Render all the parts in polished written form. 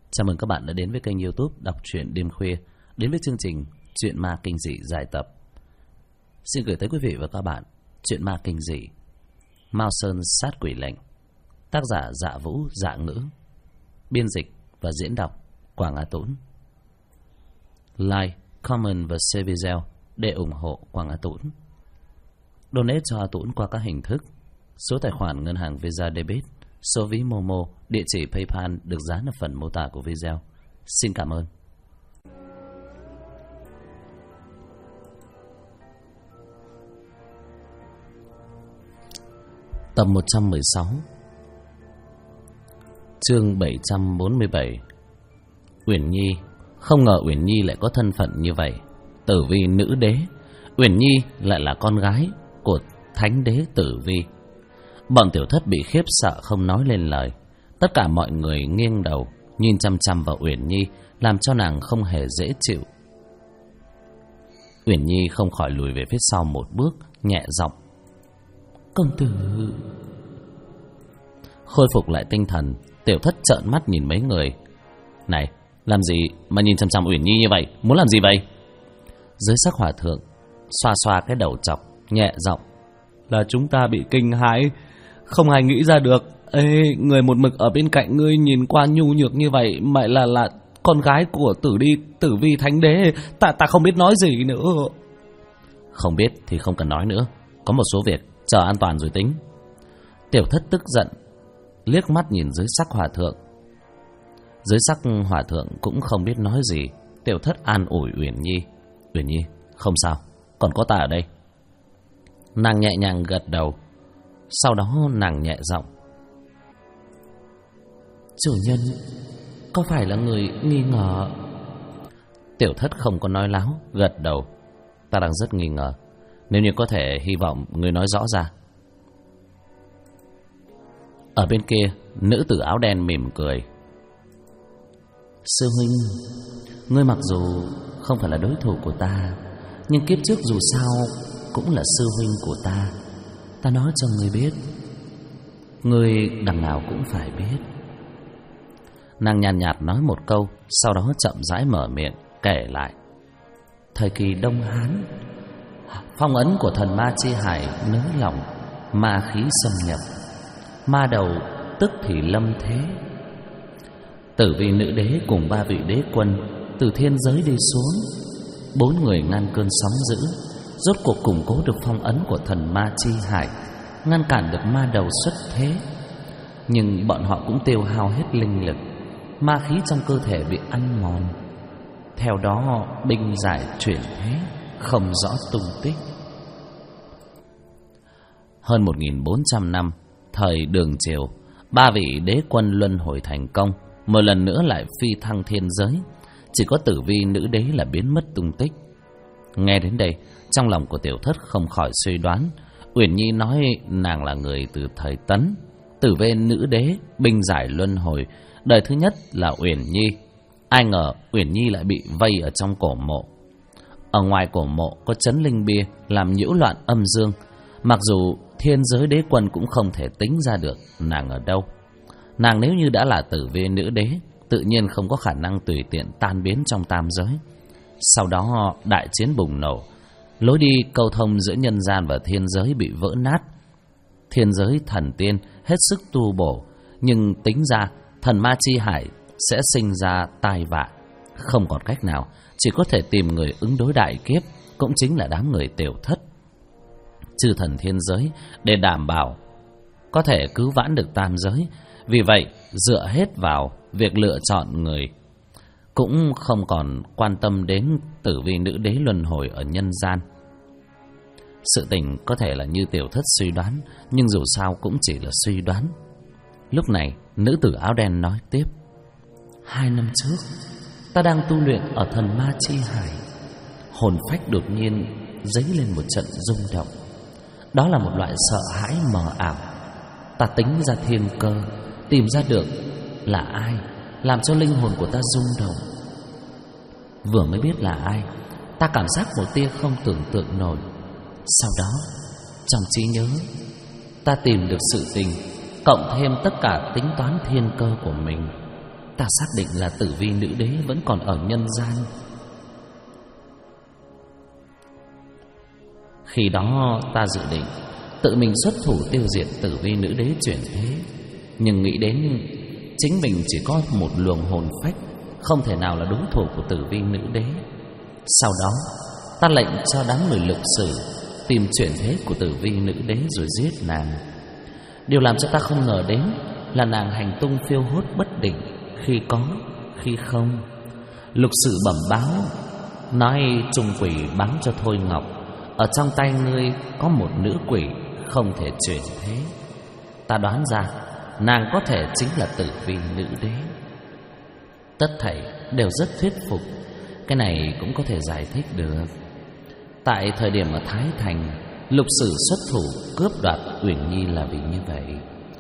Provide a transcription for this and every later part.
Chào mừng các bạn đã đến với kênh YouTube Đọc truyện đêm khuya, đến với chương trình Chuyện ma kinh dị dài tập. Xin gửi tới quý vị và các bạn Chuyện ma kinh dị Mao Sơn sát quỷ lệnh, tác giả Dạ Vũ Dạ Ngữ, biên dịch và diễn đọc Quảng Á Tũng. Like, comment và share video để ủng hộ Quảng Á Tũng. Donate cho A Tũng qua các hình thức: số tài khoản ngân hàng Visa Debit, số ví Momo, địa chỉ PayPal được dán ở phần mô tả của video. Xin cảm ơn. Tập 116, chương 747. Uyển Nhi. Không ngờ Uyển Nhi lại có thân phận như vậy. Tử Vi nữ đế, Uyển Nhi lại là con gái của thánh đế Tử Vi. Bọn tiểu thất bị khiếp sợ không nói lên lời. Tất cả mọi người nghiêng đầu nhìn chăm chăm vào Uyển Nhi, làm cho nàng không hề dễ chịu. Uyển Nhi không khỏi lùi về phía sau một bước, nhẹ giọng: "Công tử." Khôi phục lại tinh thần, tiểu thất trợn mắt nhìn mấy người. "Này, làm gì mà nhìn chăm chăm Uyển Nhi như vậy? Muốn làm gì vậy?" Dưới sắc hòa thượng xoa xoa cái đầu chọc, nhẹ giọng: "Là chúng ta bị kinh hãi, không ai nghĩ ra được. Ê, người một mực ở bên cạnh ngươi nhìn qua nhu nhược như vậy, mày là con gái của Tử Vi thánh đế, ta không biết nói gì nữa." "Không biết thì không cần nói nữa, có một số việc chờ an toàn rồi tính." Tiểu thất tức giận liếc mắt nhìn dưới sắc hòa thượng. Dưới sắc hòa thượng cũng không biết nói gì. Tiểu thất an ủi Uyển Nhi: "Uyển Nhi, không sao, còn có ta ở đây." Nàng nhẹ nhàng gật đầu. Sau đó nàng nhẹ giọng: "Chủ nhân, có phải là người nghi ngờ?" Tiểu thất không có nói láo, gật đầu: "Ta đang rất nghi ngờ. Nếu như có thể, hy vọng người nói rõ ra." Ở bên kia, nữ tử áo đen mỉm cười: "Sư huynh, ngươi mặc dù không phải là đối thủ của ta, nhưng kiếp trước dù sao cũng là sư huynh của ta. Ta nói cho ngươi biết, ngươi đằng nào cũng phải biết." Nàng nhàn nhạt nói một câu, sau đó chậm rãi mở miệng kể lại. Thời kỳ Đông Hán, phong ấn của thần ma chi hải nới lỏng, ma khí xâm nhập, ma đầu tức thì lâm thế. Tử Vi nữ đế cùng 3 vị đế quân từ thiên giới đi xuống, 4 người ngăn cơn sóng dữ, rốt cuộc củng cố được phong ấn của thần ma chi hải, ngăn cản được ma đầu xuất thế. Nhưng bọn họ cũng tiêu hao hết linh lực, ma khí trong cơ thể bị ăn mòn. Theo đó binh giải chuyển thế, không rõ tung tích. Hơn 1400 năm, thời Đường Triều, 3 vị đế quân luân hồi thành công, một lần nữa lại phi thăng thiên giới. Chỉ có Tử Vi nữ đế là biến mất tung tích. Nghe đến đây, trong lòng của tiểu thất không khỏi suy đoán. Uyển Nhi nói nàng là người từ thời Tấn. Tử Vi nữ đế binh giải luân hồi, đời thứ nhất là Uyển Nhi. Ai ngờ Uyển Nhi lại bị vây ở trong cổ mộ. Ở ngoài cổ mộ có chấn linh bia làm nhiễu loạn âm dương. Mặc dù thiên giới đế quân cũng không thể tính ra được nàng ở đâu. Nàng nếu như đã là Tử Vi nữ đế, tự nhiên không có khả năng tùy tiện tan biến trong tam giới. Sau đó đại chiến bùng nổ, lối đi câu thông giữa nhân gian và thiên giới bị vỡ nát. Thiên giới thần tiên hết sức tu bổ, nhưng tính ra thần ma chi hải sẽ sinh ra tai vạ. Không còn cách nào, chỉ có thể tìm người ứng đối đại kiếp, cũng chính là đám người tiểu thất. Chư thần thiên giới để đảm bảo có thể cứu vãn được tam giới. Vì vậy dựa hết vào việc lựa chọn người, cũng không còn quan tâm đến Tử Vi nữ đế luân hồi ở nhân gian. Sự tình có thể là như tiểu thất suy đoán, nhưng dù sao cũng chỉ là suy đoán. Lúc này nữ tử áo đen nói tiếp: 2 năm trước, ta đang tu luyện ở thần ma chi hải, hồn phách đột nhiên dấy lên một trận rung động. Đó là một loại sợ hãi mờ ảo. Ta tính ra thiên cơ, tìm ra được là ai làm cho linh hồn của ta rung động. Vừa mới biết là ai, ta cảm giác một tia không tưởng tượng nổi. Sau đó, trong trí nhớ, ta tìm được sự tình, cộng thêm tất cả tính toán thiên cơ của mình. ta xác định là Tử Vi nữ đế vẫn còn ở nhân gian. Khi đó ta dự định tự mình xuất thủ tiêu diệt Tử Vi nữ đế chuyển thế, nhưng nghĩ đến chính mình chỉ có một luồng hồn phách, không thể nào là đối thủ của Tử Vi nữ đế. Sau đó ta lệnh cho đám người Lục Sử tìm chuyển thế của Tử Vi nữ đế rồi giết nàng. Điều làm cho ta không ngờ đến là nàng hành tung phiêu hốt bất định, khi có khi không. Lục Sử bẩm báo nói trùng quỷ báo cho Thôi Ngọc, ở trong tay ngươi có một nữ quỷ không thể chuyển thế. Ta đoán ra nàng có thể chính là Tử Vi nữ đế. Tất thảy đều rất thuyết phục. Cái này cũng có thể giải thích được. Tại thời điểm ở Thái Thành, Lục Sử xuất thủ cướp đoạt Uyển Nhi là vì như vậy.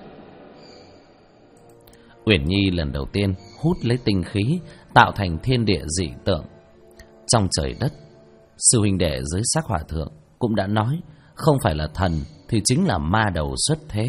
Uyển Nhi lần đầu tiên hút lấy tinh khí, tạo thành thiên địa dị tượng. Trong trời đất, sư huynh đệ dưới Sắc Hòa Thượng cũng đã nói, không phải là thần thì chính là ma đầu xuất thế.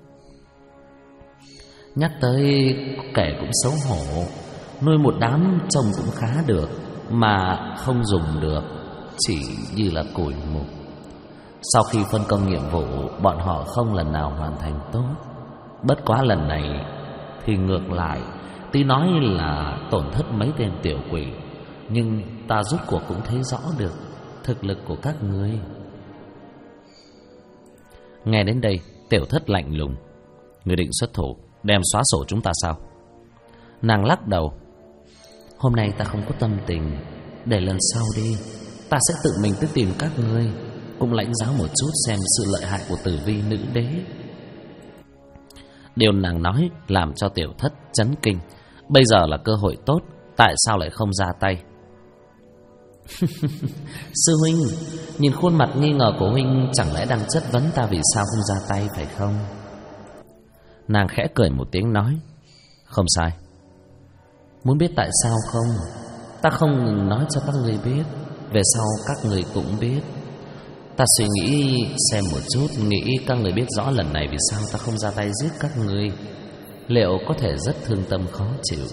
Nhắc tới kẻ cũng xấu hổ, nuôi một đám trông cũng khá được, mà không dùng được, chỉ như là củi mục. Sau khi phân công nhiệm vụ, bọn họ không lần nào hoàn thành tốt. Bất quá lần này thì ngược lại, tuy nói là tổn thất mấy tên tiểu quỷ, nhưng ta rốt cuộc cũng thấy rõ được thực lực của các ngươi. Nghe đến đây, Tiểu Thất lạnh lùng: ngươi định xuất thủ đem xóa sổ chúng ta sao? Nàng lắc đầu: hôm nay ta không có tâm tình, để lần sau đi, ta sẽ tự mình tới tìm các ngươi, cũng lãnh giáo một chút xem sự lợi hại của Tử Vi nữ đế. Điều nàng nói làm cho Tiểu Thất chấn kinh. Bây giờ là cơ hội tốt, tại sao lại không ra tay? Sư huynh, nhìn khuôn mặt nghi ngờ của huynh, chẳng lẽ đang chất vấn ta vì sao không ra tay phải không? Nàng khẽ cười một tiếng nói: không sai. Muốn biết tại sao không? Ta không ngừng nói cho các người biết, về sau các người cũng biết. Ta suy nghĩ xem một chút, nghĩ các người biết rõ lần này vì sao ta không ra tay giết các người, liệu có thể rất thương tâm khó chịu.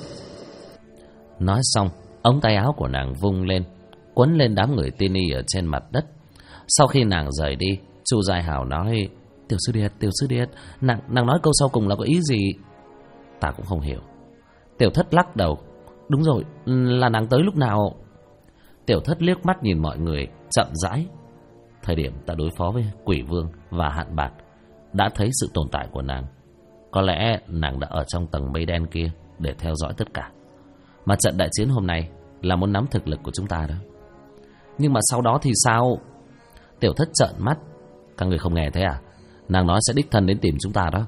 Nói xong, ống tay áo của nàng vung lên, quấn lên đám người tiên y ở trên mặt đất. Sau khi nàng rời đi, Chu Giai Hảo nói: Tiểu sư điệt, nàng nói câu sau cùng là có ý gì? Ta cũng không hiểu. Tiểu Thất lắc đầu: đúng rồi, là nàng tới lúc nào? Tiểu Thất liếc mắt nhìn mọi người, chậm rãi: thời điểm ta đối phó với Quỷ Vương và Hạn Bạt, đã thấy sự tồn tại của nàng. Có lẽ nàng đã ở trong tầng mây đen kia để theo dõi tất cả. Mà trận đại chiến hôm nay là muốn nắm thực lực của chúng ta đó. Nhưng mà sau đó thì sao? Tiểu Thất trợn mắt: các người không nghe thế à? Nàng nói sẽ đích thân đến tìm chúng ta đó.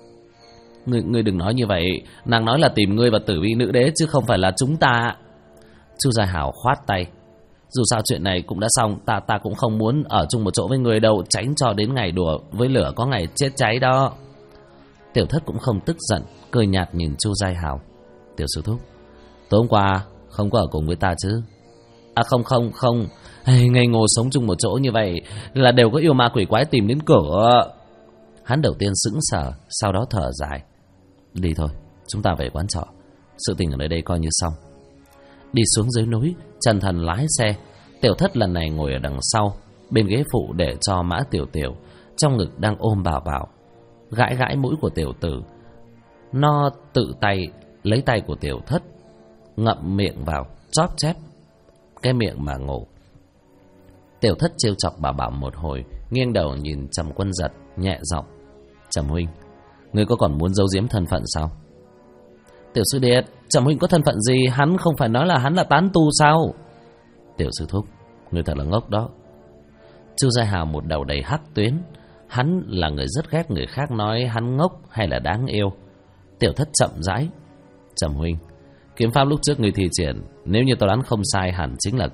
Ngươi đừng nói như vậy. Nàng nói là tìm ngươi và Tử Vi nữ đế chứ không phải là chúng ta. Chu Gia Hảo khoát tay: dù sao chuyện này cũng đã xong, ta cũng không muốn ở chung một chỗ với người đâu, tránh cho đến ngày đùa với lửa có ngày chết cháy đó. Tiểu Thất cũng không tức giận, cười nhạt nhìn Chu Gia Hảo: tiểu sư thúc, tối hôm qua không có ở cùng với ta chứ? À không. Ngây ngô sống chung một chỗ như vậy là đều có yêu ma quỷ quái tìm đến cửa. Hắn đầu tiên sững sờ, sau đó thở dài: đi thôi, chúng ta về quán trọ, sự tình ở nơi đây coi như xong. Đi xuống dưới núi, Trần Thần lái xe. Tiểu Thất lần này ngồi ở đằng sau, bên ghế phụ để cho Mã Tiểu Tiểu, trong ngực đang ôm Bảo Bảo. Gãi gãi mũi của tiểu tử, nó tự tay lấy tay của Tiểu Thất, ngậm miệng vào, chóp chép cái miệng mà ngủ. Tiểu Thất trêu chọc Bảo Bảo một hồi, nghiêng đầu nhìn Trầm Quân Giật, nhẹ giọng: Trầm huynh, ngươi có còn muốn giấu giếm thân phận sao? Tiểu sư điệt, Trầm huynh có thân phận gì? Hắn không phải nói là hắn là tán tu sao? Tiểu sư thúc, ngươi thật là ngốc đó. Chu Gia Hào một đầu đầy hắc tuyến. Hắn là người rất ghét người khác nói hắn ngốc hay là đáng yêu. Tiểu Thất chậm rãi: Trầm huynh, kiếm pháp lúc trước ngươi thi triển, nếu như tôi đoán không sai, hẳn chính là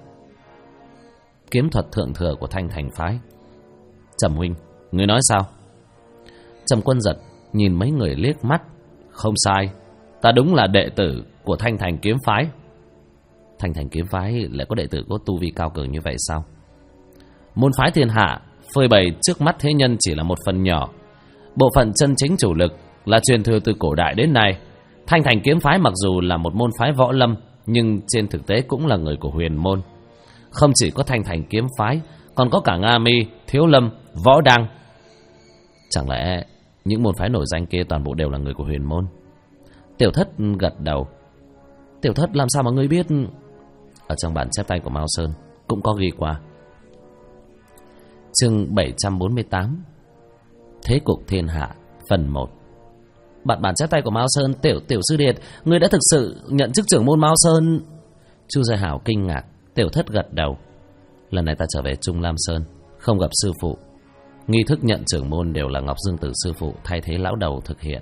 kiếm thuật thượng thừa của Thanh Thành phái. Trầm huynh, ngươi nói sao? Trầm Quân Giật nhìn mấy người liếc mắt: không sai, ta đúng là đệ tử của Thanh Thành kiếm phái. Thanh Thành kiếm phái lại có đệ tử có tu vi cao cường như vậy sao? Môn phái thiên hạ phơi bày trước mắt thế nhân chỉ là một phần nhỏ. Bộ phận chân chính chủ lực là truyền thừa từ cổ đại đến nay, Thanh Thành kiếm phái mặc dù là một môn phái võ lâm, nhưng trên thực tế cũng là người của huyền môn. Không chỉ có Thanh Thành kiếm phái, còn có cả Nga Mi, Thiếu Lâm, Võ Đăng. Chẳng lẽ những môn phái nổi danh kia toàn bộ đều là người của huyền môn? Tiểu Thất gật đầu. Tiểu Thất làm sao mà ngươi biết? Ở trong bản chép tay của Mao Sơn cũng có ghi qua. Chương 748, Thế cục thiên hạ, phần 1. Bản chép tay của Mao Sơn. Tiểu sư điệt, ngươi đã thực sự nhận chức trưởng môn Mao Sơn? Chu Gia Hảo kinh ngạc. Tiểu Thất gật đầu. Lần này ta trở về Trung Lam Sơn, không gặp sư phụ. Nghi thức nhận trưởng môn đều là Ngọc Dương Tử sư phụ thay thế lão đầu thực hiện.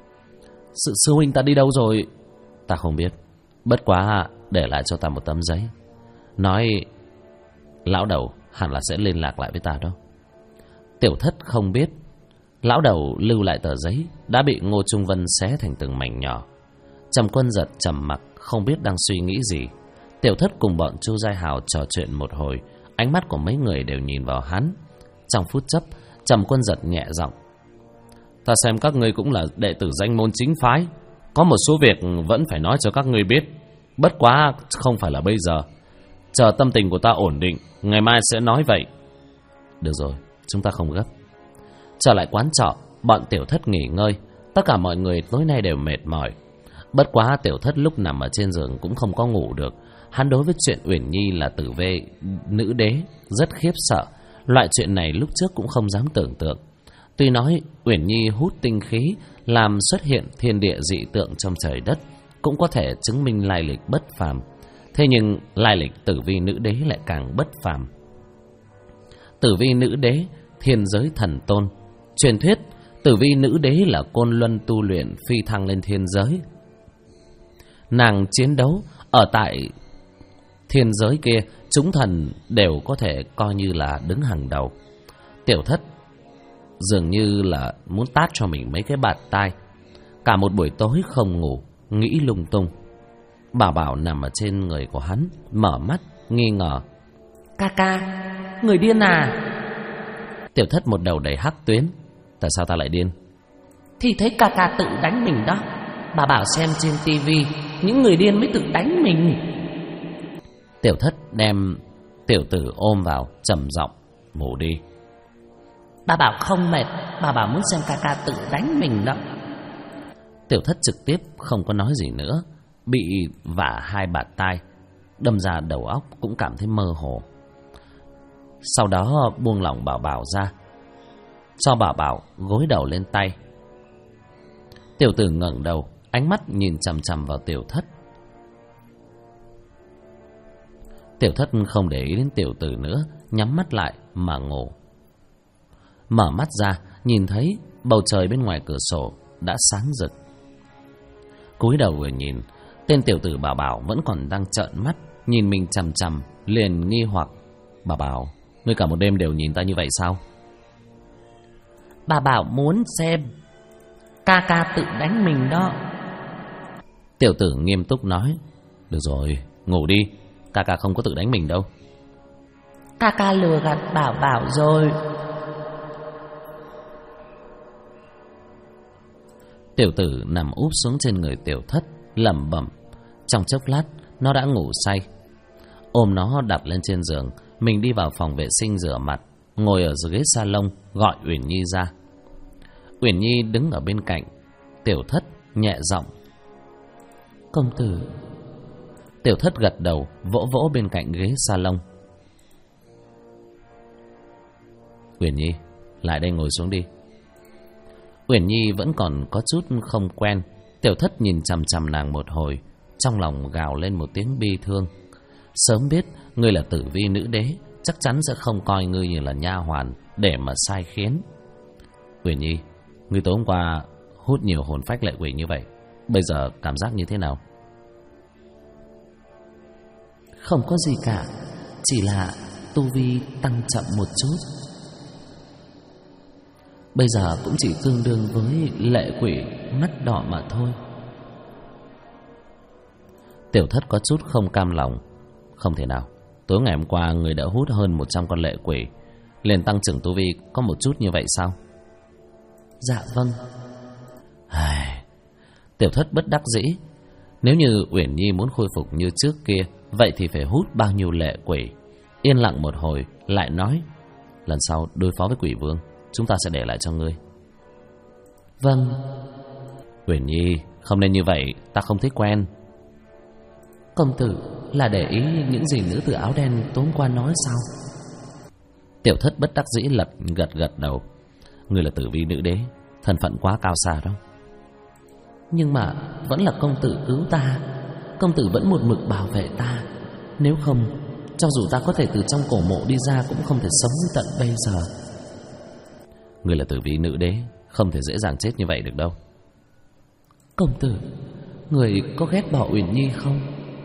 Sư huynh ta đi đâu rồi? Ta không biết. Bất quá để lại cho ta một tấm giấy, nói lão đầu hẳn là sẽ liên lạc lại với ta đó. Tiểu Thất không biết lão đầu lưu lại tờ giấy đã bị Ngô Trung Vân xé thành từng mảnh nhỏ. Trầm Quân Giật trầm mặc, không biết đang suy nghĩ gì. Tiểu Thất cùng bọn Chu Giai Hào trò chuyện một hồi, ánh mắt của mấy người đều nhìn vào hắn. Trong phút chốc, Trầm Quân Giật nhẹ giọng: ta xem các ngươi cũng là đệ tử danh môn chính phái, có một số việc vẫn phải nói cho các ngươi biết. Bất quá không phải là bây giờ, chờ tâm tình của ta ổn định, ngày mai sẽ nói vậy. Được rồi, chúng ta không gấp. Trở lại quán trọ, bọn Tiểu Thất nghỉ ngơi. Tất cả mọi người tối nay đều mệt mỏi. Bất quá Tiểu Thất lúc nằm ở trên giường cũng không có ngủ được. Hắn đối với chuyện Uyển Nhi là tử vi nữ đế rất khiếp sợ. Loại chuyện này lúc trước cũng không dám tưởng tượng. Tuy nói Uyển Nhi hút tinh khí làm xuất hiện thiên địa dị tượng trong trời đất, cũng có thể chứng minh lai lịch bất phàm. Thế nhưng lai lịch tử vi nữ đế lại càng bất phàm. Tử vi nữ đế, thiên giới thần tôn. Truyền thuyết tử vi nữ đế là côn luân tu luyện phi thăng lên thiên giới. Nàng chiến đấu ở tại thiên giới kia, chúng thần đều có thể coi như là đứng hàng đầu. Tiểu Thất dường như là muốn tát cho mình mấy cái bạt tai. Cả một buổi tối không ngủ, nghĩ lung tung. Bảo Bảo nằm ở trên người của hắn, mở mắt nghi ngờ: ca, người điên à? Tiểu Thất một đầu đầy hắc tuyến: tại sao ta lại điên? Thì thấy ca tự đánh mình đó. Bà bảo xem trên tivi, những người điên mới tự đánh mình. Tiểu Thất đem tiểu tử ôm vào, trầm giọng: ngủ đi. Bà bảo không mệt, bà bảo muốn xem ca tự đánh mình đó. Tiểu Thất trực tiếp không có nói gì nữa, bị vả hai bạt tai, đâm ra đầu óc cũng cảm thấy mơ hồ. Sau đó buông lỏng Bảo Bảo ra, cho Bảo Bảo gối đầu lên tay. Tiểu tử ngẩng đầu, ánh mắt nhìn chằm chằm vào Tiểu Thất. Tiểu Thất không để ý đến tiểu tử nữa, nhắm mắt lại mà ngủ. Mở mắt ra, nhìn thấy bầu trời bên ngoài cửa sổ đã sáng rực. Cúi đầu vừa nhìn, tên tiểu tử Bảo Bảo vẫn còn đang trợn mắt nhìn mình chằm chằm, liền nghi hoặc: Bà Bảo, ngươi cả một đêm đều nhìn ta như vậy sao? Bà Bảo muốn xem ca tự đánh mình đó. Tiểu tử nghiêm túc nói: được rồi, ngủ đi, ca không có tự đánh mình đâu. Ca lừa gạt Bảo rồi. Tiểu tử nằm úp xuống trên người Tiểu Thất, lẩm bẩm. Trong chốc lát nó đã ngủ say. Ôm nó đặt lên trên giường, mình đi vào phòng vệ sinh rửa mặt, ngồi ở ghế salon gọi Uyển Nhi ra. Uyển Nhi đứng ở bên cạnh. Tiểu Thất nhẹ giọng: công tử. Tiểu Thất gật đầu, vỗ vỗ bên cạnh ghế salon. Uyển Nhi, lại đây ngồi xuống đi. Uyển Nhi vẫn còn có chút không quen. Tiểu Thất nhìn chằm chằm nàng một hồi, trong lòng gào lên một tiếng bi thương. Sớm biết ngươi là tử vi nữ đế, chắc chắn sẽ không coi ngươi như là nha hoàn để mà sai khiến. Uyển Nhi, ngươi tối hôm qua hút nhiều hồn phách lệ quỷ như vậy, bây giờ cảm giác như thế nào? Không có gì cả, chỉ là tu vi tăng chậm một chút. Bây giờ cũng chỉ tương đương với lệ quỷ mắt đỏ mà thôi. Tiểu Thất có chút không cam lòng. Không thể nào, tối ngày hôm qua người đã hút hơn 100 con lệ quỷ, liền tăng trưởng tu vi có một chút như vậy sao? Dạ vâng. Tiểu Thất bất đắc dĩ. Nếu như Uyển Nhi muốn khôi phục như trước kia, vậy thì phải hút bao nhiêu lệ quỷ. Yên lặng một hồi, lại nói: lần sau đối phó với quỷ vương, chúng ta sẽ để lại cho ngươi. Vâng. Uyển Nhi, không nên như vậy, ta không thích quen. Công tử là để ý những gì nữ tử áo đen tối hôm qua nói sao? Tiểu Thất bất đắc dĩ gật đầu. Ngươi là tử vi nữ đế, thân phận quá cao xa đó. Nhưng mà vẫn là công tử cứu ta. Công tử vẫn một mực bảo vệ ta. Nếu không, cho dù ta có thể từ trong cổ mộ đi ra, cũng không thể sống đến tận bây giờ. Ngươi là tử vi nữ đế, không thể dễ dàng chết như vậy được đâu. Công tử, người có ghét bỏ Uyển Nhi không?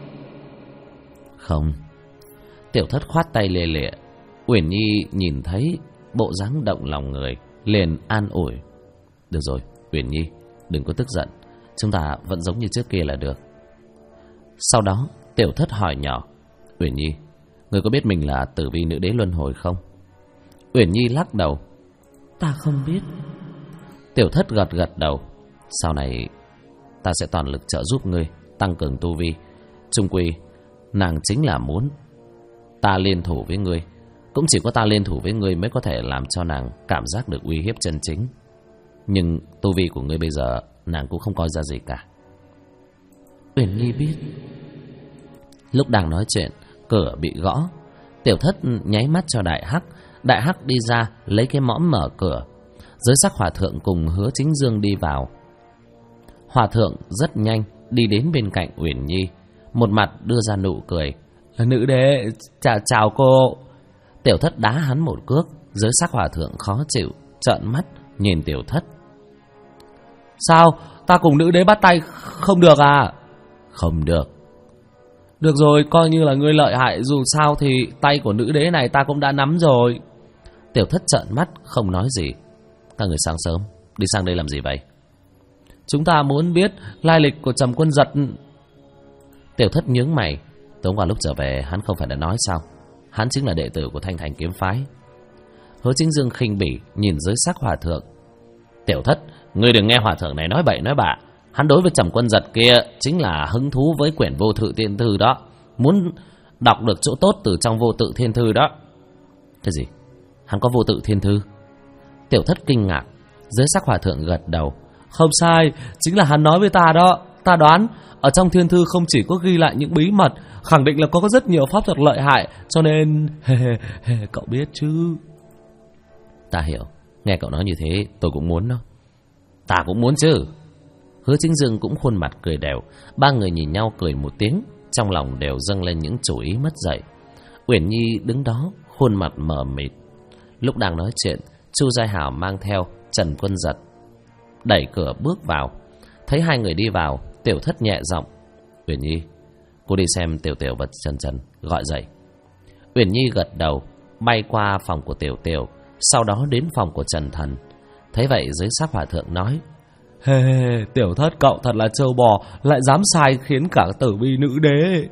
Không. Tiểu Thất khoát tay lìa lịa. Uyển Nhi nhìn thấy bộ dáng động lòng người, liền an ủi: được rồi, Uyển Nhi, đừng có tức giận, chúng ta vẫn giống như trước kia là được. Sau đó Tiểu Thất hỏi nhỏ: Uyển Nhi, người có biết mình là tử vi nữ đế luân hồi không? Uyển Nhi lắc đầu: ta không biết. Tiểu Thất gật đầu: sau này ta sẽ toàn lực trợ giúp ngươi tăng cường tu vi. Chung quy nàng chính là muốn ta liên thủ với ngươi. Cũng chỉ có ta liên thủ với ngươi mới có thể làm cho nàng cảm giác được uy hiếp chân chính. Nhưng tu vi của ngươi bây giờ nàng cũng không coi ra gì cả. Uyển Nhi biết. Lúc đang nói chuyện, cửa bị gõ. Tiểu Thất nháy mắt cho Đại Hắc. Đại Hắc đi ra lấy cái mõm mở cửa. Giới sắc hòa thượng cùng Hứa Chính Dương đi vào. Hòa thượng rất nhanh đi đến bên cạnh Uyển Nhi, một mặt đưa ra nụ cười: nữ đế, chào cô. Tiểu Thất đá hắn một cước. Giới sắc hòa thượng khó chịu, trợn mắt nhìn Tiểu Thất: sao, ta cùng nữ đế bắt tay không được à? Không được. Được rồi, coi như là ngươi lợi hại, dù sao thì tay của nữ đế này ta cũng đã nắm rồi. Tiểu Thất trợn mắt không nói gì. Các người sáng sớm đi sang đây làm gì vậy? Chúng ta muốn biết lai lịch của Trầm Quân Giật. Tiểu Thất nhướng mày. Tối qua lúc trở về hắn không phải đã nói sao? Hắn chính là đệ tử của Thanh Thành kiếm phái. Hứa Chính Dương khinh bỉ nhìn Giới sắc hòa thượng: Tiểu Thất, ngươi đừng nghe hòa thượng này nói bậy nói bạ. Hắn đối với Trầm Quân Giật kia chính là hứng thú với quyển Vô Tự Thiên Thư đó, muốn đọc được chỗ tốt từ trong Vô Tự Thiên Thư đó. Cái gì? Hắn có Vô Tự Thiên Thư? Tiểu Thất kinh ngạc. Giới sắc hòa thượng gật đầu: không sai, chính là hắn nói với ta đó. Ta đoán ở trong thiên thư không chỉ có ghi lại những bí mật, khẳng định là có rất nhiều pháp thuật lợi hại, cho nên cậu biết chứ. Ta hiểu. Nghe cậu nói như thế tôi cũng muốn đó. Ta cũng muốn chứ. Hứa Chính Dương cũng khuôn mặt cười đều. Ba người nhìn nhau cười một tiếng, trong lòng đều dâng lên những chủ ý mất dạy. Uyển Nhi đứng đó khuôn mặt mờ mịt. Lúc đang nói chuyện, Chu Giai Hảo mang theo Trần Quân Giật đẩy cửa bước vào. Thấy hai người đi vào, Tiểu Thất nhẹ giọng: Uyển Nhi, cô đi xem Tiểu Tiểu và Trần gọi dậy. Uyển Nhi gật đầu, bay qua phòng của Tiểu Tiểu, sau đó đến phòng của Trần Thần. Thấy vậy Giới sắc hòa thượng nói: Tiểu Thất cậu thật là trâu bò, lại dám sai khiến cả tử vi nữ đế.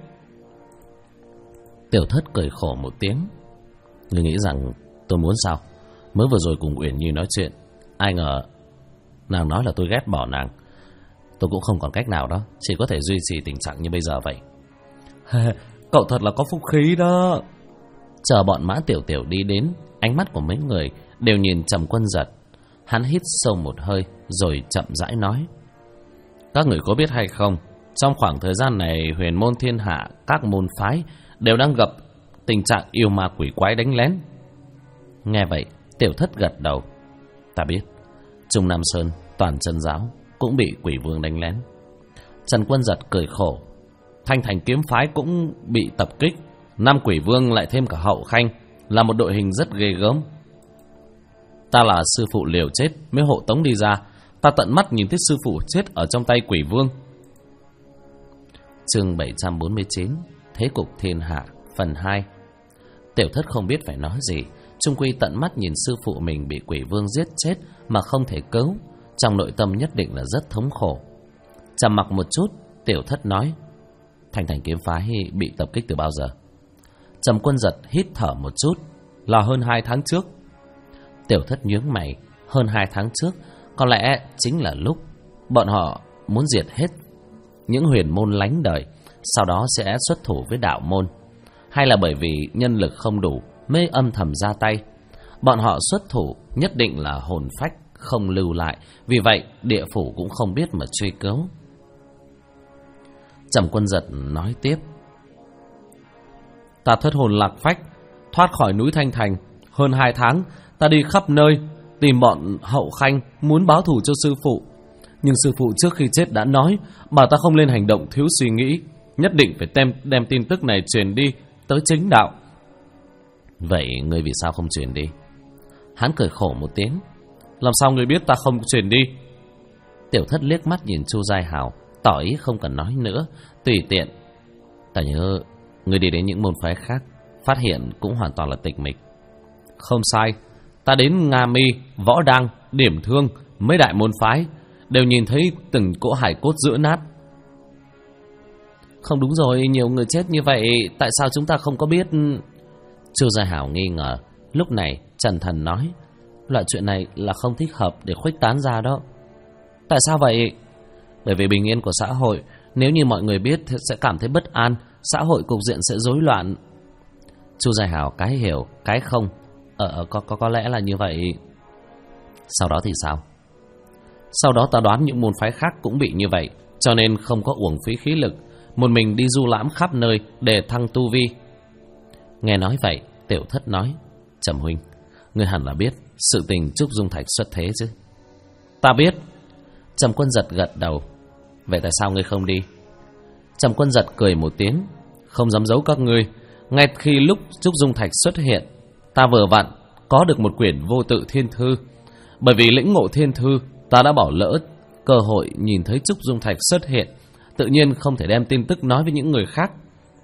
Tiểu Thất cười khổ một tiếng: ngươi nghĩ rằng tôi muốn sao? Mới vừa rồi cùng Uyển Nhi nói chuyện, ai ngờ nàng nói là tôi ghét bỏ nàng. Tôi cũng không còn cách nào đó, chỉ có thể duy trì tình trạng như bây giờ vậy. Cậu thật là có phúc khí đó. Chờ bọn Mã Tiểu Tiểu đi đến, ánh mắt của mấy người đều nhìn Trầm Quân Giật. Hắn hít sâu một hơi rồi chậm rãi nói: các người có biết hay không, trong khoảng thời gian này huyền môn thiên hạ các môn phái đều đang gặp tình trạng yêu ma quỷ quái đánh lén. Nghe vậy Tiểu Thất gật đầu: ta biết. Trung Nam Sơn toàn chân giáo cũng bị quỷ vương đánh lén. Trần Quân Giật cười khổ: Thanh Thành kiếm phái cũng bị tập kích, 5 quỷ vương lại thêm cả Hậu Khanh, là một đội hình rất ghê gớm. Ta là sư phụ liều chết mới hộ tống đi ra, ta tận mắt nhìn thấy sư phụ chết ở trong tay quỷ vương. Chương 749 Thế cục thiên hạ phần 2. Tiểu Thất không biết phải nói gì. Chung quy tận mắt nhìn sư phụ mình bị quỷ vương giết chết mà không thể cứu, trong nội tâm nhất định là rất thống khổ. Trầm mặc một chút, Tiểu Thất nói: Thanh Thành kiếm phái bị tập kích từ bao giờ? Trầm Quân Giật hít thở một chút: là hơn 2 tháng trước. Tiểu Thất nhướng mày: hơn 2 tháng trước? Có lẽ chính là lúc bọn họ muốn diệt hết những huyền môn lánh đời, sau đó sẽ xuất thủ với đạo môn, hay là bởi vì nhân lực không đủ mới âm thầm ra tay? Bọn họ xuất thủ nhất định là hồn phách không lưu lại, vì vậy địa phủ cũng không biết mà truy cứu. Trầm Quân Giật nói tiếp: ta thất hồn lạc phách, thoát khỏi núi Thanh Thành. Hơn 2 tháng, ta đi khắp nơi tìm bọn Hậu Khanh, muốn báo thù cho sư phụ. Nhưng sư phụ trước khi chết đã nói, bảo ta không nên hành động thiếu suy nghĩ, nhất định phải đem tin tức này truyền đi tới chính đạo. Vậy ngươi vì sao không truyền đi? Hắn cười khổ một tiếng: làm sao ngươi biết ta không truyền đi? Tiểu Thất liếc mắt nhìn Chu Giai Hào, tỏ ý không cần nói nữa, tùy tiện: ta nhớ ngươi đi đến những môn phái khác, phát hiện cũng hoàn toàn là tịch mịch. Không sai, ta đến Nga Mi, Võ Đăng, Điểm Thương, mấy đại môn phái đều nhìn thấy từng cỗ hài cốt giữa nát. Không đúng rồi, nhiều người chết như vậy, tại sao chúng ta không có biết? Chu Gia Hảo nghi ngờ. Lúc này Trần Thần nói: loại chuyện này là không thích hợp để khuếch tán ra đó. Tại sao vậy? Bởi vì bình yên của xã hội, nếu như mọi người biết thì sẽ cảm thấy bất an, xã hội cục diện sẽ rối loạn. Chu Gia Hảo cái hiểu cái không. Có lẽ là như vậy. Sau đó thì sao? Sau đó ta đoán những môn phái khác cũng bị như vậy, cho nên không có uổng phí khí lực, một mình đi du lãm khắp nơi để thăng tu vi. Nghe nói vậy, Tiểu Thất nói: Trầm huynh, ngươi hẳn là biết sự tình Trúc Dung Thạch xuất thế chứ? Ta biết. Trầm Quân Giật gật đầu. Vậy tại sao ngươi không đi? Trầm Quân Giật cười một tiếng: không dám giấu các ngươi, ngay khi lúc Trúc Dung Thạch xuất hiện, ta vừa vặn có được một quyển Vô Tự Thiên Thư. Bởi vì lĩnh ngộ thiên thư, ta đã bỏ lỡ cơ hội nhìn thấy Trúc Dung Thạch xuất hiện, tự nhiên không thể đem tin tức nói với những người khác.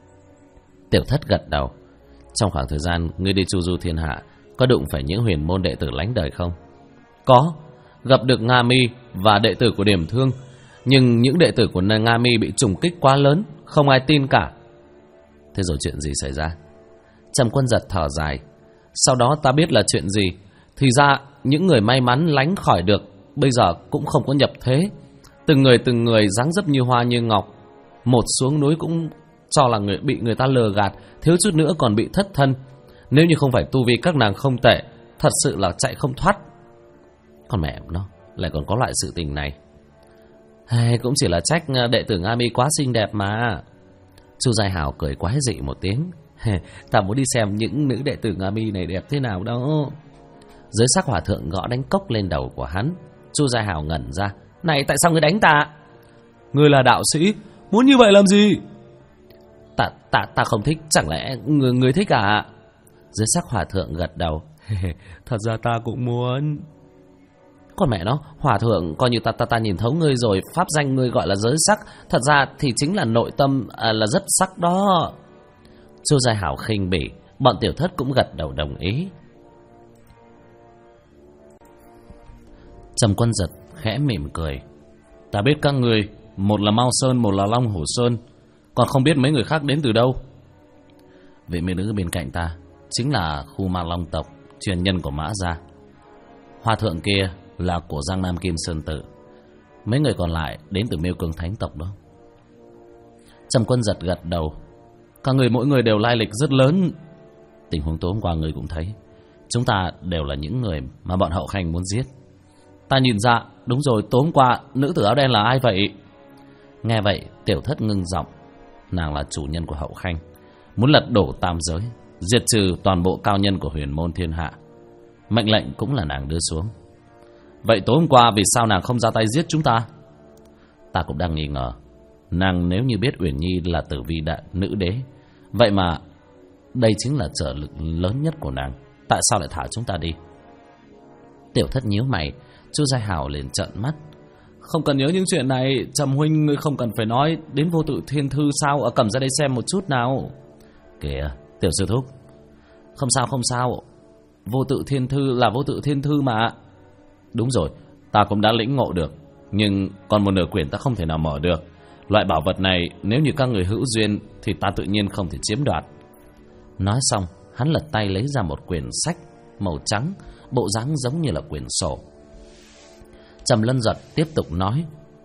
Tiểu Thất gật đầu. Trong khoảng thời gian ngươi đi chu du thiên hạ, có đụng phải những huyền môn đệ tử lánh đời không? Có, gặp được Nga Mi và đệ tử của Điểm Thương, nhưng những đệ tử của Nga Mi bị trùng kích quá lớn, không ai tin cả. Thế rồi chuyện gì xảy ra? Trầm Quân Giật thở dài. Sau đó ta biết là chuyện gì. Thì ra những người may mắn lánh khỏi được bây giờ cũng không có nhập thế. Từng người dáng dấp như hoa như ngọc, một xuống núi cũng cho là bị người ta lừa gạt, thiếu chút nữa còn bị thất thân. Nếu như không phải tu vi các nàng không tệ, thật sự là chạy không thoát. Còn mẹ nó lại còn có loại sự tình này. Cũng chỉ là trách đệ tử Nga Mi quá xinh đẹp mà. Chu Giai Hảo cười quái dị một tiếng. Ta muốn đi xem những nữ đệ tử Nga Mi này đẹp thế nào đâu. Giới sắc hòa thượng gõ đánh cốc lên đầu của hắn. Chu Giai Hảo ngẩn ra. Này, tại sao ngươi đánh ta? Ngươi là đạo sĩ, muốn như vậy làm gì? Ta không thích, chẳng lẽ ngươi thích à? Giới sắc hòa thượng gật đầu. Thật ra ta cũng muốn. Con mẹ nó, hòa thượng coi như ta nhìn thấu ngươi rồi. Pháp danh ngươi gọi là giới sắc, thật ra thì chính là nội tâm là rất sắc đó. Chu Giai Hảo khinh bỉ. Bọn Tiểu Thất cũng gật đầu đồng ý. Trầm Quân Giật khẽ mỉm cười. Ta biết các người, một là Mao Sơn, một là Long Hổ Sơn, còn không biết mấy người khác đến từ đâu. Vị mỹ nữ bên cạnh ta chính là khu Ma Long tộc, truyền nhân của Mã gia. Hòa thượng kia là của Giang Nam Kim Sơn Tự. Mấy người còn lại đến từ Miêu Cương Thánh tộc đó. Trầm Quân Giật gật đầu. Các người mỗi người đều lai lịch rất lớn. Tình huống tối hôm qua người cũng thấy, chúng ta đều là những người mà bọn Hậu Khanh muốn giết. Ta nhìn ra, đúng rồi, tối hôm qua nữ tử áo đen là ai vậy? Nghe vậy, Tiểu Thất ngưng giọng. Nàng là chủ nhân của Hậu Khanh, muốn lật đổ tam giới, diệt trừ toàn bộ cao nhân của huyền môn thiên hạ. Mệnh lệnh cũng là nàng đưa xuống. Vậy tối hôm qua vì sao nàng không ra tay giết chúng ta? Ta cũng đang nghi ngờ. Nàng nếu như biết Uyển Nhi là tử vi đại nữ đế, vậy mà đây chính là trợ lực lớn nhất của nàng, tại sao lại thả chúng ta đi? Tiểu Thất nhíu mày. Chu Giai Hảo liền trợn mắt. Không cần nhớ những chuyện này, Trầm huynh, ngươi không cần phải nói đến Vô Tự Thiên Thư sao? Cầm ra đây xem một chút nào. Kìa, Tiểu sư thúc. Không sao. Vô Tự Thiên Thư là Vô Tự Thiên Thư mà. Đúng rồi, ta cũng đã lĩnh ngộ được, nhưng còn một nửa quyển ta không thể nào mở được. Loại bảo vật này nếu như các người hữu duyên thì ta tự nhiên không thể chiếm đoạt. Nói xong, hắn lật tay lấy ra một quyển sách màu trắng, bộ dáng giống như là quyển sổ. Trầm Lân Giật tiếp tục nói.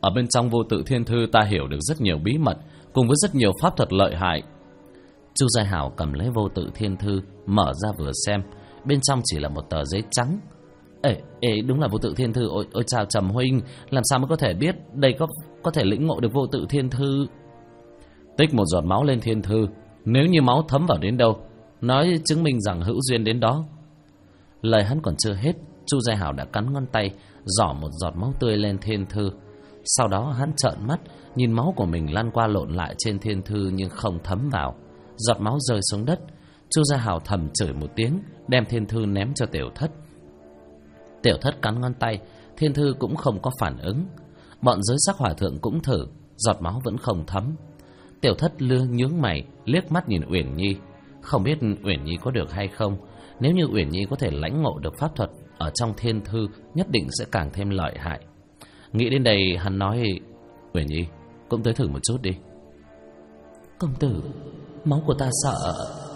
ở bên trong vô tự thiên thư ta hiểu được rất nhiều bí mật, cùng với rất nhiều pháp thuật lợi hại. Chu Gia Hảo cầm lấy vô tự thiên thư, mở ra vừa xem. Bên trong chỉ là một tờ giấy trắng. Ê, đúng là vô tự thiên thư. Ôi chào Trầm huynh, làm sao mới có thể biết đây có thể lĩnh ngộ được vô tự thiên thư? Tích một giọt máu lên thiên thư, nếu như máu thấm vào đến đâu, nói chứng minh rằng hữu duyên đến đó. Lời hắn còn chưa hết, Chu Gia Hảo đã cắn ngón tay, rỏ một giọt máu tươi lên thiên thư. Sau đó hắn trợn mắt, nhìn máu của mình lăn qua lộn lại trên thiên thư nhưng không thấm vào. Giọt máu rơi xuống đất. Chu Gia Hảo thầm chửi một tiếng, đem thiên thư ném cho Tiểu Thất. Tiểu Thất cắn ngón tay, thiên thư cũng không có phản ứng. Bọn Giới Sắc Hòa Thượng cũng thử, giọt máu vẫn không thấm. Tiểu Thất nhướng mày, liếc mắt nhìn Uyển Nhi. Không biết Uyển Nhi có được hay không. Nếu như Uyển Nhi có thể lãnh ngộ được pháp thuật ở trong thiên thư, nhất định sẽ càng thêm lợi hại. Nghĩ đến đây hắn nói: Uyển Nhi, cũng tới thử một chút đi. Công tử, máu của ta sợ.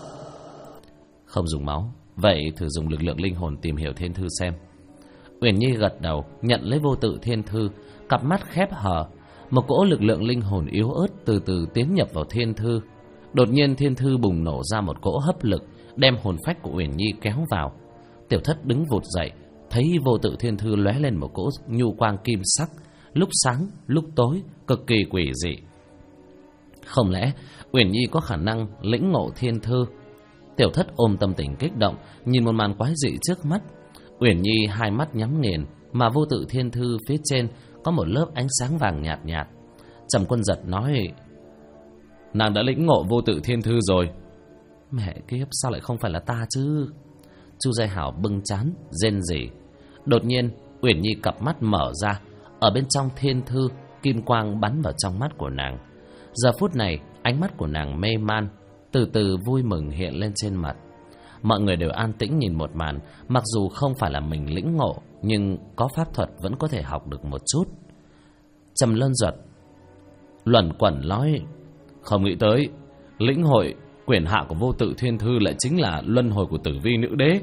Không dùng máu, vậy thử dùng lực lượng linh hồn tìm hiểu thiên thư xem. Uyển Nhi gật đầu, nhận lấy vô tự thiên thư, cặp mắt khép hờ. Một cỗ lực lượng linh hồn yếu ớt từ từ tiến nhập vào thiên thư. Đột nhiên thiên thư bùng nổ ra một cỗ hấp lực, đem hồn phách của Uyển Nhi kéo vào. Tiểu Thất đứng vụt dậy, thấy vô tự thiên thư lóe lên một cỗ nhu quang kim sắc, lúc sáng lúc tối, cực kỳ quỷ dị. Không lẽ Uyển Nhi có khả năng lĩnh ngộ thiên thư? Tiểu Thất ôm tâm tình kích động, nhìn một màn quái dị trước mắt. Uyển Nhi hai mắt nhắm nghiền, mà vô tự thiên thư phía trên có một lớp ánh sáng vàng nhạt nhạt. Trầm Quân Giật nói: Nàng đã lĩnh ngộ vô tự thiên thư rồi. Mẹ kiếp, sao lại không phải là ta chứ? Chu Gia Hảo bưng trán rên rỉ. Đột nhiên Uyển Nhi cặp mắt mở ra, ở bên trong thiên thư kim quang bắn vào trong mắt của nàng. Giờ phút này ánh mắt của nàng mê man, từ từ vui mừng hiện lên trên mặt. Mọi người đều an tĩnh nhìn một màn. Mặc dù không phải là mình lĩnh ngộ, nhưng có pháp thuật vẫn có thể học được một chút. Trầm Luân Duật luẩn quẩn nói: Không nghĩ tới lĩnh hội quyền hạ của vô tự thiên thư lại chính là luân hồi của Tử Vi nữ đế.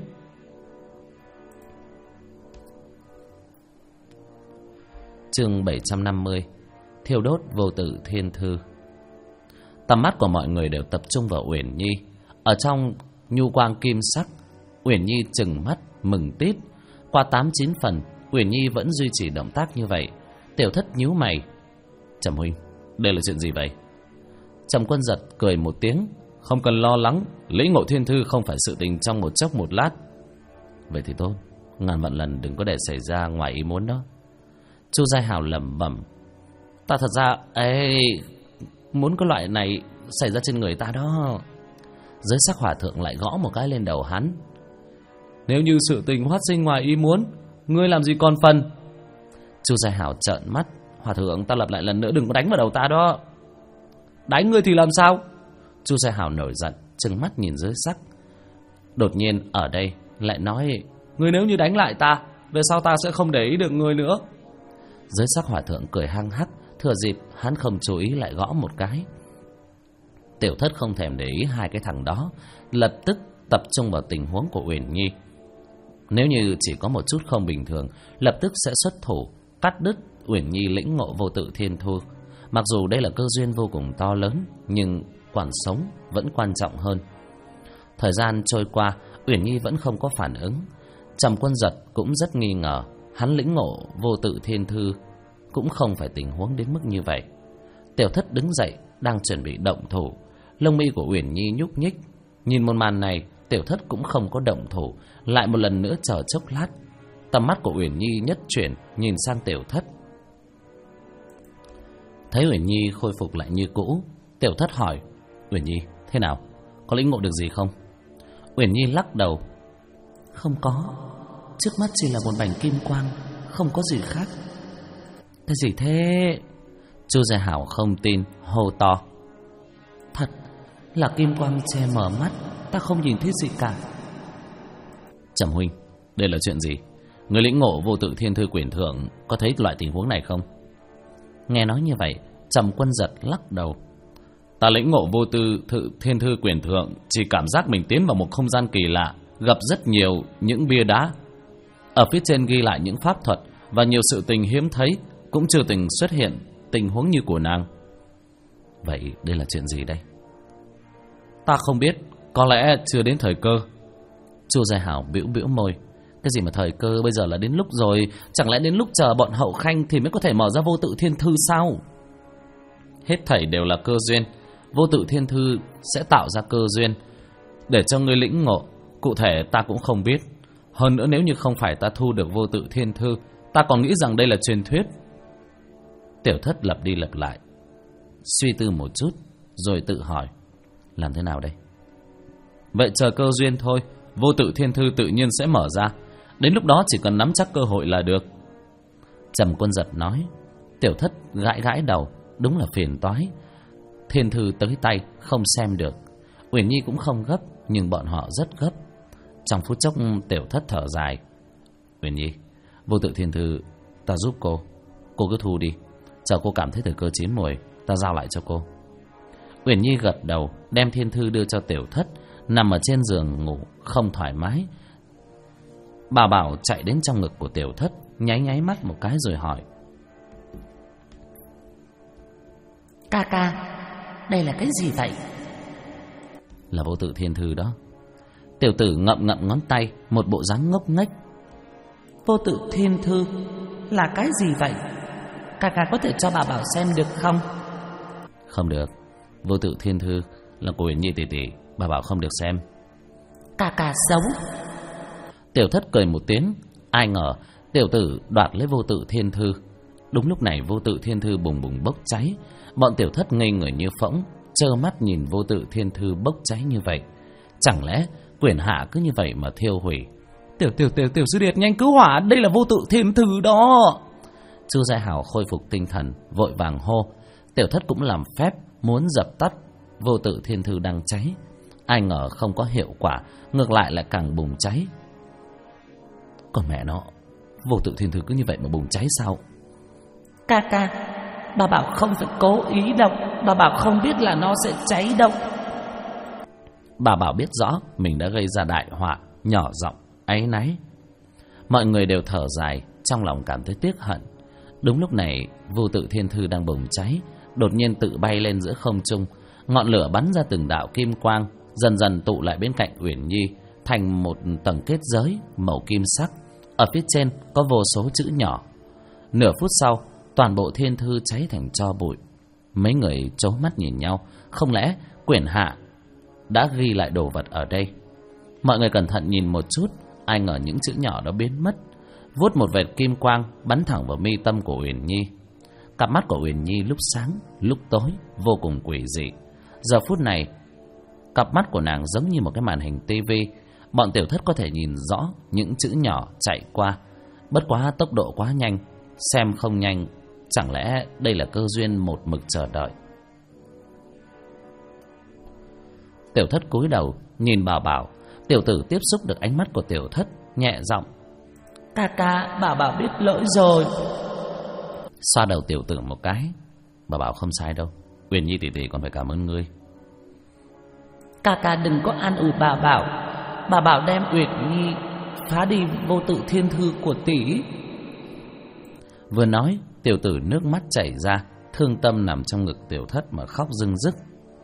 Chương 750: Thiêu đốt vô tự thiên thư. Tầm mắt của mọi người đều tập trung vào Uyển Nhi. Ở trong nhu quang kim sắc, Uyển Nhi trừng mắt mừng tít. Qua 8-9 phần, Uyển Nhi vẫn duy trì động tác như vậy. Tiểu Thất nhíu mày: Trầm huynh, đây là chuyện gì vậy? Trầm Quân Giật cười một tiếng: Không cần lo lắng, lĩnh ngộ thiên thư không phải sự tình trong một chốc một lát. Vậy thì tốt, ngàn vạn lần đừng có để xảy ra ngoài ý muốn đó. Chu Gia Hảo lẩm bẩm: Ta thật ra muốn có loại này xảy ra trên người ta đó. Giới Sắc Hòa Thượng lại gõ một cái lên đầu hắn: Nếu như sự tình phát sinh ngoài ý muốn, ngươi làm gì còn phần? Chu Gia Hảo trợn mắt: Hòa Thượng, ta lặp lại lần nữa, đừng có đánh vào đầu ta đó. Đánh ngươi thì làm sao? Chu Gia Hảo nổi giận, trừng mắt nhìn Giới Sắc. Đột nhiên ở đây lại nói: Ngươi nếu như đánh lại ta, về sau ta sẽ không để ý được ngươi nữa. Giới Sắc Hòa Thượng cười hăng hắc, thừa dịp hắn không chú ý lại gõ một cái. Tiểu Thất không thèm để ý hai cái thằng đó, lập tức tập trung vào tình huống của Uyển Nhi. Nếu như chỉ có một chút không bình thường, lập tức sẽ xuất thủ cắt đứt Uyển Nhi lĩnh ngộ vô tự thiên thư. Mặc dù đây là cơ duyên vô cùng to lớn, nhưng quản sống vẫn quan trọng hơn. Thời gian trôi qua, Uyển Nhi vẫn không có phản ứng. Trầm Quân Giật cũng rất nghi ngờ, hắn lĩnh ngộ vô tự thiên thư cũng không phải tình huống đến mức như vậy. Tiểu Thất đứng dậy, đang chuẩn bị động thủ. Lông mi của Uyển Nhi nhúc nhích. Nhìn một màn này, Tiểu Thất cũng không có động thủ. Lại một lần nữa chờ chốc lát, tầm mắt của Uyển Nhi nhất chuyển, nhìn sang Tiểu Thất. Thấy Uyển Nhi khôi phục lại như cũ, Tiểu Thất hỏi: Uyển Nhi, thế nào? Có lĩnh ngộ được gì không? Uyển Nhi lắc đầu: Không có. Trước mắt chỉ là một mảnh kim quang, không có gì khác. Cái gì thế? Chu Gia Hảo không tin, hô to: Thật là kim quang che mở mắt, ta không nhìn thấy gì cả. Trầm huynh, đây là chuyện gì? Người lĩnh ngộ vô tự thiên thư quyển thượng có thấy loại tình huống này không? Nghe nói như vậy, Trầm Quân Giật lắc đầu: Ta lĩnh ngộ vô tự thiên thư quyển thượng, chỉ cảm giác mình tiến vào một không gian kỳ lạ, gặp rất nhiều những bia đá. Ở phía trên ghi lại những pháp thuật và nhiều sự tình hiếm thấy, cũng chưa từng xuất hiện tình huống như của nàng. Vậy đây là chuyện gì đây? Ta không biết, có lẽ chưa đến thời cơ. Chu Gia Hảo bĩu bĩu môi. Cái gì mà thời cơ, bây giờ là đến lúc rồi. Chẳng lẽ đến lúc chờ bọn Hậu Khanh thì mới có thể mở ra vô tự thiên thư sao? Hết thảy đều là cơ duyên. Vô tự thiên thư sẽ tạo ra cơ duyên để cho ngươi lĩnh ngộ. Cụ thể ta cũng không biết. Hơn nữa nếu như không phải ta thu được vô tự thiên thư, ta còn nghĩ rằng đây là truyền thuyết. Tiểu Thất lặp đi lặp lại, suy tư một chút rồi tự hỏi, làm thế nào đây? Vậy chờ cơ duyên thôi. Vô tự thiên thư tự nhiên sẽ mở ra. Đến lúc đó chỉ cần nắm chắc cơ hội là được. Trầm Quân Giật nói. Tiểu Thất gãi gãi đầu, đúng là phiền toái. Thiên thư tới tay không xem được. Uyển Nhi cũng không gấp, nhưng bọn họ rất gấp. Trong phút chốc Tiểu Thất thở dài. Uyển Nhi, vô tự thiên thư ta giúp cô cứ thu đi. Chờ cô cảm thấy thời cơ chín muồi, ta giao lại cho cô. Uyển Nhi gật đầu, đem thiên thư đưa cho Tiểu Thất. Nằm ở trên giường ngủ không thoải mái. Bà Bảo chạy đến trong ngực của Tiểu Thất, nháy nháy mắt một cái rồi hỏi. Ca ca, đây là cái gì vậy? Là vô tự thiên thư đó. Tiểu tử ngậm ngậm ngón tay, một bộ dáng ngốc nghếch. Vô tự thiên thư là cái gì vậy? Ca ca có thể cho bà Bảo xem được không? Không được. Vô tự thiên thư là của Uyển Nhi tỷ tỷ, bà Bảo không được xem. Ca ca xấu. Tiểu Thất cười một tiếng. Ai ngờ tiểu tử đoạt lấy vô tự thiên thư. Đúng lúc này vô tự thiên thư bùng bùng bốc cháy. Bọn Tiểu Thất ngây người như phỗng, trơ mắt nhìn vô tự thiên thư bốc cháy như vậy. Chẳng lẽ quyển hạ cứ như vậy mà thiêu hủy? Tiểu sư điệt, nhanh cứu hỏa, đây là vô tự thiên thư đó. Chu Gia Hảo khôi phục tinh thần, vội vàng hô. Tiểu Thất cũng làm phép muốn dập tắt vô tự thiên thư đang cháy. Ai ngờ không có hiệu quả, ngược lại lại càng bùng cháy. Còn mẹ nó, vô tự thiên thư cứ như vậy mà bùng cháy sao? Ca ca, bà Bảo không phải cố ý đâu. Bà Bảo không biết là nó sẽ cháy đâu. Bà Bảo biết rõ mình đã gây ra đại họa, nhỏ giọng áy náy. Mọi người đều thở dài, trong lòng cảm thấy tiếc hận. Đúng lúc này vô tự thiên thư đang bùng cháy, đột nhiên tự bay lên giữa không trung. Ngọn lửa bắn ra từng đạo kim quang, dần dần tụ lại bên cạnh Uyển Nhi thành một tầng kết giới màu kim sắc. Ở phía trên có vô số chữ nhỏ. Nửa phút sau, toàn bộ thiên thư cháy thành tro bụi. Mấy người trố mắt nhìn nhau, không lẽ quyển hạ đã ghi lại đồ vật ở đây? Mọi người cẩn thận nhìn một chút, ai ngờ những chữ nhỏ đó biến mất. Vuốt một vệt kim quang bắn thẳng vào mi tâm của Uyển Nhi. Cặp mắt của Uyển Nhi lúc sáng lúc tối, vô cùng quỷ dị. Giờ phút này, cặp mắt của nàng giống như một cái màn hình tivi. Bọn Tiểu Thất có thể nhìn rõ những chữ nhỏ chạy qua. Bất quá tốc độ quá nhanh, xem không nhanh. Chẳng lẽ đây là cơ duyên một mực chờ đợi? Tiểu Thất cúi đầu nhìn Bảo Bảo. Tiểu tử tiếp xúc được ánh mắt của Tiểu Thất, nhẹ giọng. Ca ca, bà Bảo biết lỗi rồi. Xoa đầu tiểu tử một cái. Bà Bảo không sai đâu, Uyển Nhi tỷ tỷ còn phải cảm ơn ngươi. Ca ca đừng có an ủi bà Bảo. Bà Bảo đem Uyển Nhi phá đi vô tự thiên thư của tỷ. Vừa nói, tiểu tử nước mắt chảy ra, thương tâm nằm trong ngực Tiểu Thất mà khóc rưng rức.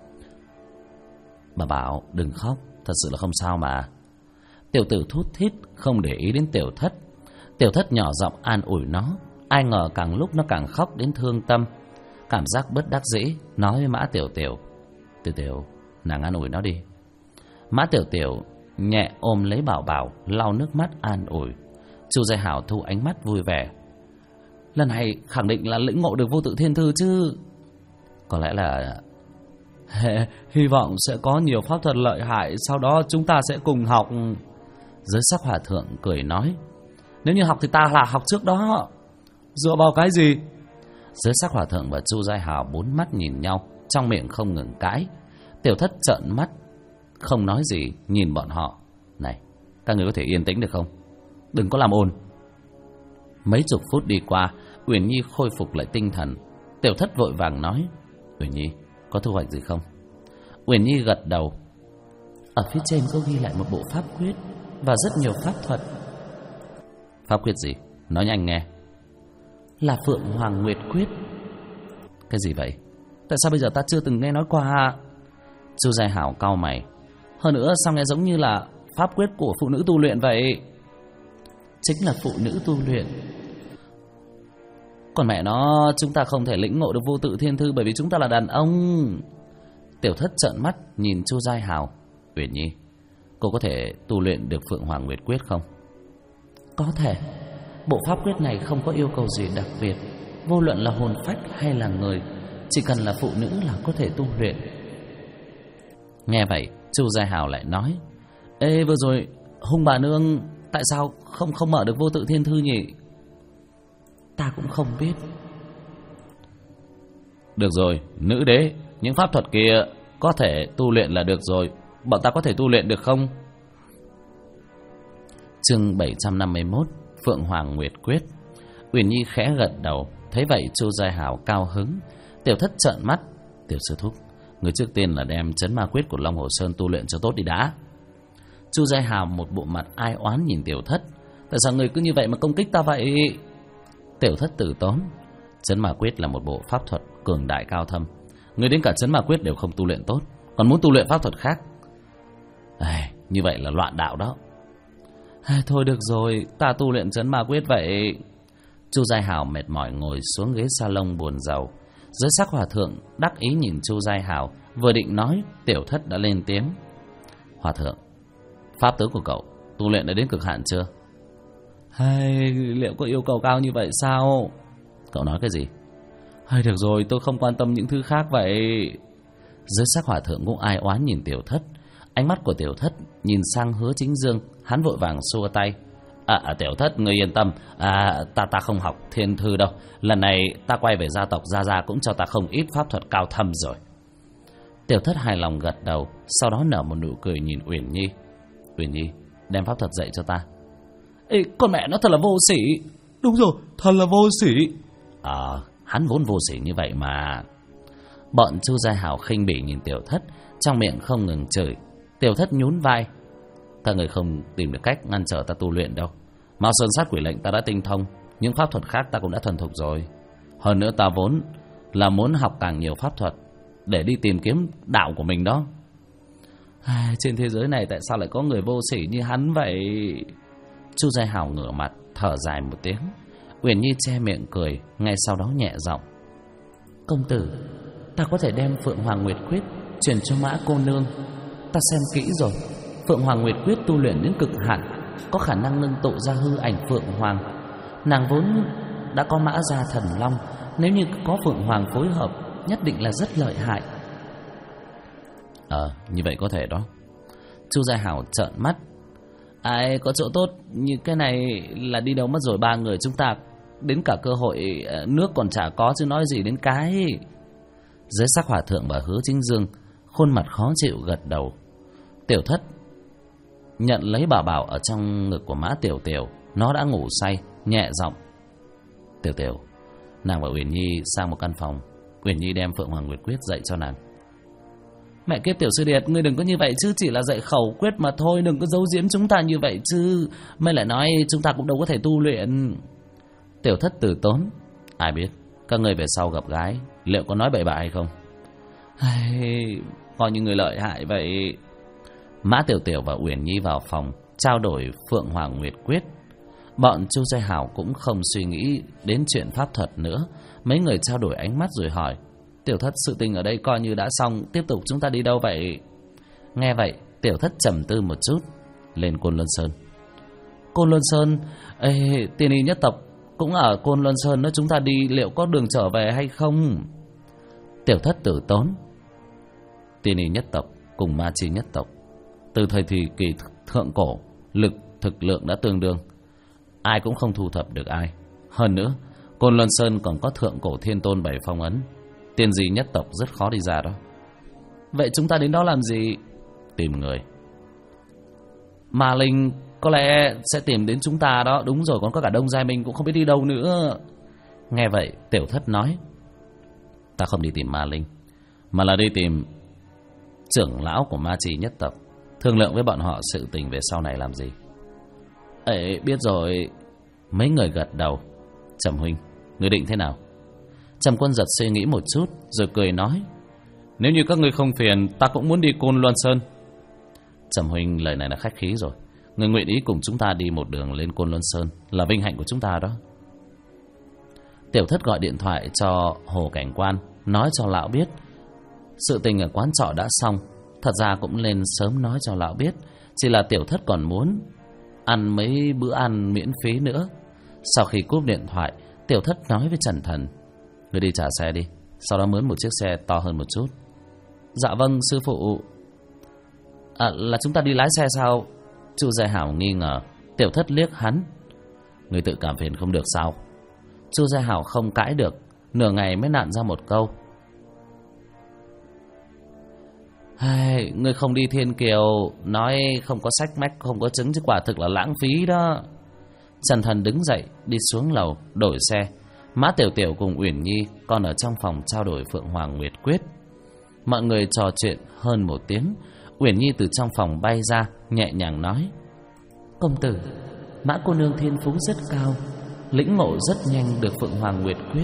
Bà Bảo đừng khóc, thật sự là không sao mà. Tiểu tử thút thít không để ý đến Tiểu Thất. Tiểu Thất nhỏ giọng an ủi nó. Ai ngờ càng lúc nó càng khóc đến thương tâm. Cảm giác bất đắc dĩ, nói với Mã Tiểu Tiểu. Tiểu Tiểu, nàng an ủi nó đi. Mã Tiểu Tiểu nhẹ ôm lấy Bảo Bảo, lau nước mắt an ủi. Chu Gia Hảo thu ánh mắt vui vẻ. Lần này khẳng định là lĩnh ngộ được vô tự thiên thư chứ? Có lẽ là hy vọng sẽ có nhiều pháp thuật lợi hại, sau đó chúng ta sẽ cùng học. Giới sắc hòa thượng cười nói. Nếu như học thì ta là học trước đó. Dựa vào cái gì? Giới sắc hòa thượng và Chu Gia Hảo bốn mắt nhìn nhau, trong miệng không ngừng cãi. Tiểu Thất trợn mắt, không nói gì, nhìn bọn họ. Này, các người có thể yên tĩnh được không? Đừng có làm ồn. Mấy chục phút đi qua, Uyển Nhi khôi phục lại tinh thần. Tiểu Thất vội vàng nói. Uyển Nhi, có thu hoạch gì không? Uyển Nhi gật đầu. Ở phía trên có ghi lại một bộ pháp quyết và rất nhiều pháp thuật. Pháp quyết gì? Nói nhanh nghe. Là Phượng Hoàng Nguyệt Quyết. Cái gì vậy? Tại sao bây giờ ta chưa từng nghe nói qua? Chu Giai Hảo cau mày. Hơn nữa sao nghe giống như là pháp quyết của phụ nữ tu luyện vậy? Chính là phụ nữ tu luyện. Còn mẹ nó, chúng ta không thể lĩnh ngộ được vô tự thiên thư bởi vì chúng ta là đàn ông. Tiểu Thất trợn mắt nhìn Chu Giai Hảo. Uyển Nhi, cô có thể tu luyện được Phượng Hoàng Nguyệt Quyết không? Có thể. Bộ pháp quyết này không có yêu cầu gì đặc biệt. Vô luận là hồn phách hay là người, chỉ cần là phụ nữ là có thể tu luyện. Nghe vậy, Chu Giai Hảo lại nói: Ê, vừa rồi Hung bà nương tại sao không mở được vô tự thiên thư nhỉ? Ta cũng không biết. Được rồi, nữ đế, những pháp thuật kia có thể tu luyện là được rồi. Bọn ta có thể tu luyện được không? Chương 751, Phượng Hoàng Nguyệt Quyết. Uyển Nhi khẽ gật đầu. Thấy vậy Chu Giai Hảo cao hứng. Tiểu Thất trợn mắt: Tiểu sư thúc, người trước tiên là đem trấn ma quyết của Long Hồ Sơn tu luyện cho tốt đi đã. Chu Giai Hảo một bộ mặt ai oán nhìn Tiểu Thất: Tại sao người cứ như vậy mà công kích ta vậy? Tiểu Thất từ tốn: Trấn ma quyết là một bộ pháp thuật cường đại cao thâm. Người đến cả trấn ma quyết đều không tu luyện tốt, còn muốn tu luyện pháp thuật khác, như vậy là loạn đạo đó. Thôi được rồi, ta tu luyện trấn ma quyết vậy. Chu Giai Hảo mệt mỏi ngồi xuống ghế salon buồn rầu. Giới sắc hòa thượng đắc ý nhìn Chu Giai Hảo, vừa định nói, Tiểu Thất đã lên tiếng: Hòa thượng, pháp tướng của cậu tu luyện đã đến cực hạn chưa? Liệu có yêu cầu cao như vậy sao? Cậu nói cái gì? Được rồi, tôi không quan tâm những thứ khác vậy. Giới sắc hòa thượng cũng ai oán nhìn Tiểu Thất. Ánh mắt của Tiểu Thất nhìn sang Hứa Chính Dương, hắn vội vàng xua tay: Tiểu Thất, ngươi yên tâm, ta không học thiên thư đâu. Lần này ta quay về gia tộc, Gia cũng cho ta không ít pháp thuật cao thâm rồi. Tiểu Thất hài lòng gật đầu, sau đó nở một nụ cười nhìn Uyển Nhi. Uyển Nhi, đem pháp thuật dạy cho ta. Ê, con mẹ nó thật là vô sỉ. Đúng rồi, thật là vô sỉ. Hắn vốn vô sỉ như vậy mà. Bọn Chu Giai Hảo khinh bỉ nhìn Tiểu Thất, trong miệng không ngừng chửi. Tiểu Thất nhún vai: Các người không tìm được cách ngăn trở ta tu luyện đâu. Mao Sơn Sát Quỷ Lệnh ta đã tinh thông, những pháp thuật khác ta cũng đã thuần thục rồi. Hơn nữa ta vốn là muốn học càng nhiều pháp thuật để đi tìm kiếm đạo của mình đó. Trên thế giới này tại sao lại có người vô sỉ như hắn vậy? Chu Giai Hảo ngửa mặt thở dài một tiếng. Uyển Nhi che miệng cười, ngay sau đó nhẹ giọng: Công tử, ta có thể đem Phượng Hoàng Nguyệt Quyết truyền cho Mã cô nương. Ta xem kỹ rồi, Phượng Hoàng Nguyệt Quyết tu luyện đến cực hạn, có khả năng ngưng tụ ra hư ảnh Phượng Hoàng. Nàng vốn đã có Mã gia thần long, nếu như có Phượng Hoàng phối hợp, nhất định là rất lợi hại. Như vậy có thể đó. Chu Giai Hảo trợn mắt: Có chỗ tốt như cái này là đi đâu mất rồi, ba người chúng ta đến cả cơ hội nước còn chả có, chứ nói gì đến cái. Giới sắc hòa thượng và Hứa Chính Dương khuôn mặt khó chịu gật đầu. Tiểu Thất nhận lấy bà bảo ở trong ngực của Mã Tiểu Tiểu, nó đã ngủ say, nhẹ giọng: Tiểu Tiểu, nàng và Uyển Nhi sang một căn phòng, Uyển Nhi đem Phượng Hoàng Nguyệt Quyết dạy cho nàng. Mẹ kiếp Tiểu sư điệt, ngươi đừng có như vậy chứ, chỉ là dạy khẩu quyết mà thôi, đừng có giấu giếm chúng ta như vậy chứ. Mới lại nói chúng ta cũng đâu có thể tu luyện. Tiểu Thất từ tốn: Ai biết, các ngươi về sau gặp gái liệu có nói bậy bạ hay không? Coi như người lợi hại vậy. Mã Tiểu Tiểu và Uyển Nhi vào phòng trao đổi Phượng Hoàng Nguyệt Quyết. Bọn Chu Giai Hảo cũng không suy nghĩ đến chuyện pháp thuật nữa. Mấy người trao đổi ánh mắt rồi hỏi: Tiểu Thất, sự tình ở đây coi như đã xong, tiếp tục chúng ta đi đâu vậy? Nghe vậy Tiểu Thất trầm tư một chút: Lên Côn Luân Sơn. Côn Luân Sơn? Tiên Y nhất tộc cũng ở Côn Luân Sơn nữa, chúng ta đi liệu có đường trở về hay không? Tiểu Thất tử tốn: Tiên Y nhất tộc cùng Ma Chi nhất tộc từ thời kỳ thượng cổ, thực lượng đã tương đương, ai cũng không thu thập được ai. Hơn nữa Côn Luân Sơn còn có thượng cổ thiên tôn 7 phong ấn, tiên di nhất tộc rất khó đi ra đó. Vậy chúng ta đến đó làm gì? Tìm người. Ma Linh có lẽ sẽ tìm đến chúng ta đó. Đúng rồi, còn có cả Đông Giai Minh cũng không biết đi đâu nữa. Nghe vậy Tiểu Thất nói: Ta không đi tìm Ma Linh, mà là đi tìm trưởng lão của Ma Chi nhất tộc, thương lượng với bọn họ sự tình về sau này làm gì. Biết rồi. Mấy người gật đầu. Trầm huynh, Người định thế nào? Trầm Quân Giật suy nghĩ một chút rồi cười nói: Nếu như các ngươi không phiền, ta cũng muốn đi Côn Luân Sơn. Trầm huynh, lời này là khách khí rồi. Người nguyện ý cùng chúng ta đi một đường lên Côn Luân Sơn là vinh hạnh của chúng ta đó. Tiểu Thất gọi điện thoại cho Hồ Cảnh Quan, nói cho lão biết sự tình ở quán trọ đã xong. Thật ra cũng nên sớm nói cho lão biết, chỉ là Tiểu Thất còn muốn ăn mấy bữa ăn miễn phí nữa. Sau khi cúp điện thoại, Tiểu Thất nói với Trần Thần: Người đi trả xe đi, sau đó mướn một chiếc xe to hơn một chút. Dạ vâng sư phụ. Là chúng ta đi lái xe sao? Chu Gia Hảo nghi ngờ. Tiểu Thất liếc hắn: Người tự cảm phiền không được sao? Chu Gia Hảo không cãi được, nửa ngày mới nặn ra một câu: Người không đi Thiên Kiều, nói không có sách mách không có chứng chứ quả thực là lãng phí đó. Trần Thần đứng dậy đi xuống lầu đổi xe. Mã Tiểu Tiểu cùng Uyển Nhi còn ở trong phòng trao đổi Phượng Hoàng Nguyệt Quyết. Mọi người trò chuyện hơn một tiếng. Uyển Nhi từ trong phòng bay ra, nhẹ nhàng nói: Công tử, Mã cô nương thiên phú rất cao, lĩnh ngộ rất nhanh được Phượng Hoàng Nguyệt Quyết.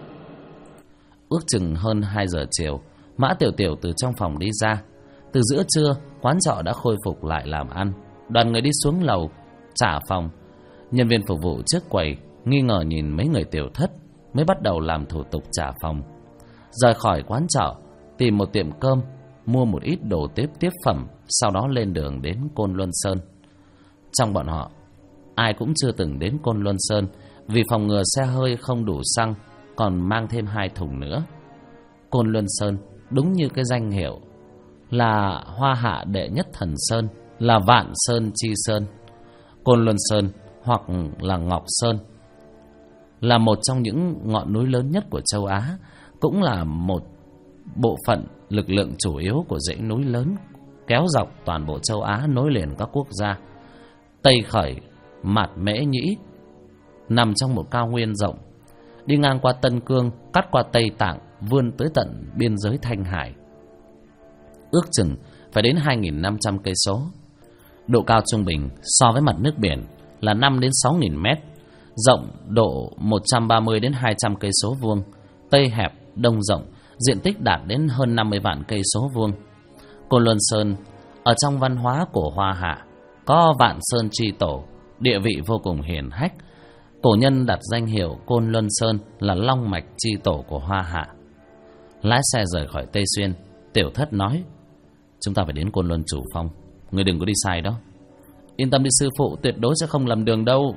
Ước chừng hơn 2 giờ chiều, Mã Tiểu Tiểu từ trong phòng đi ra. Từ giữa trưa, quán trọ đã khôi phục lại làm ăn. Đoàn người đi xuống lầu trả phòng. Nhân viên phục vụ trước quầy nghi ngờ nhìn mấy người Tiểu Thất, mới bắt đầu làm thủ tục trả phòng. Rời khỏi quán trọ, tìm một tiệm cơm, mua một ít đồ tiếp phẩm, sau đó lên đường đến Côn Luân Sơn. Trong bọn họ, ai cũng chưa từng đến Côn Luân Sơn, vì phòng ngừa xe hơi không đủ xăng, còn mang thêm 2 thùng nữa. Côn Luân Sơn đúng như cái danh hiệu, là hoa hạ đệ nhất thần sơn, là vạn sơn chi sơn. Côn Luân Sơn hoặc là Ngọc Sơn là một trong những ngọn núi lớn nhất của châu Á, cũng là một bộ phận lực lượng chủ yếu của dãy núi lớn kéo dọc toàn bộ châu Á, nối liền các quốc gia Tây Khởi, Mạt Mễ Nhĩ, nằm trong một cao nguyên rộng, đi ngang qua Tân Cương, cắt qua Tây Tạng, vươn tới tận biên giới Thanh Hải. Ước chừng phải đến 2.500 cây số. Độ cao trung bình so với mặt nước biển là 5 đến 6.000 mét, rộng độ 130 đến 200 cây số vuông, Tây hẹp, Đông rộng, diện tích đạt đến hơn 50 vạn cây số vuông. Côn Luân Sơn ở trong văn hóa của Hoa Hạ có Vạn Sơn chi tổ, địa vị vô cùng hiển hách. Cổ nhân đặt danh hiệu Côn Luân Sơn là long mạch chi tổ của Hoa Hạ. Lái xe rời khỏi Tây Xuyên, Tiểu Thất nói: Chúng ta phải đến Côn Luân Chủ Phong, người đừng có đi sai đó. Yên tâm đi sư phụ, tuyệt đối sẽ không lầm đường đâu.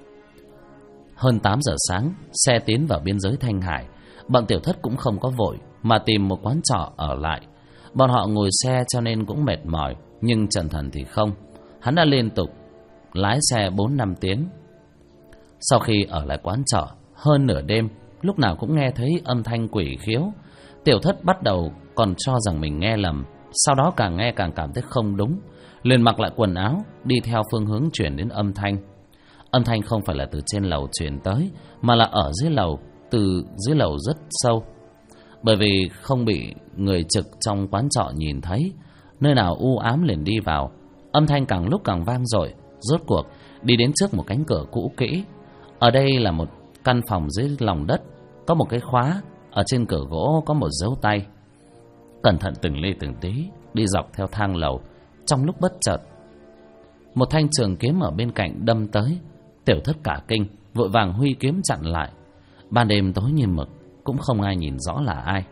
Hơn 8 giờ sáng, xe tiến vào biên giới Thanh Hải. Bọn Tiểu Thất cũng không có vội, mà tìm một quán trọ ở lại. Bọn họ ngồi xe cho nên cũng mệt mỏi, nhưng Trần Thần thì không. Hắn đã liên tục lái xe 4-5 tiếng. Sau khi ở lại quán trọ hơn nửa đêm, lúc nào cũng nghe thấy âm thanh quỷ khiếu. Tiểu Thất bắt đầu còn cho rằng mình nghe lầm, sau đó càng nghe càng cảm thấy không đúng, liền mặc lại quần áo, đi theo phương hướng chuyển đến âm thanh. Âm thanh không phải là từ trên lầu chuyển tới, mà là ở dưới lầu, từ dưới lầu rất sâu. Bởi vì không bị người trực trong quán trọ nhìn thấy, nơi nào u ám liền đi vào. Âm thanh càng lúc càng vang dội, rốt cuộc đi đến trước một cánh cửa cũ kỹ. Ở đây là một căn phòng dưới lòng đất, có một cái khóa, ở trên cửa gỗ có một dấu tay. Cẩn thận từng ly từng tí đi dọc theo thang lầu. Trong lúc bất chợt, một thanh trường kiếm ở bên cạnh đâm tới. Tiểu Thất cả kinh, vội vàng huy kiếm chặn lại. Ban đêm tối như mực, cũng không ai nhìn rõ là ai.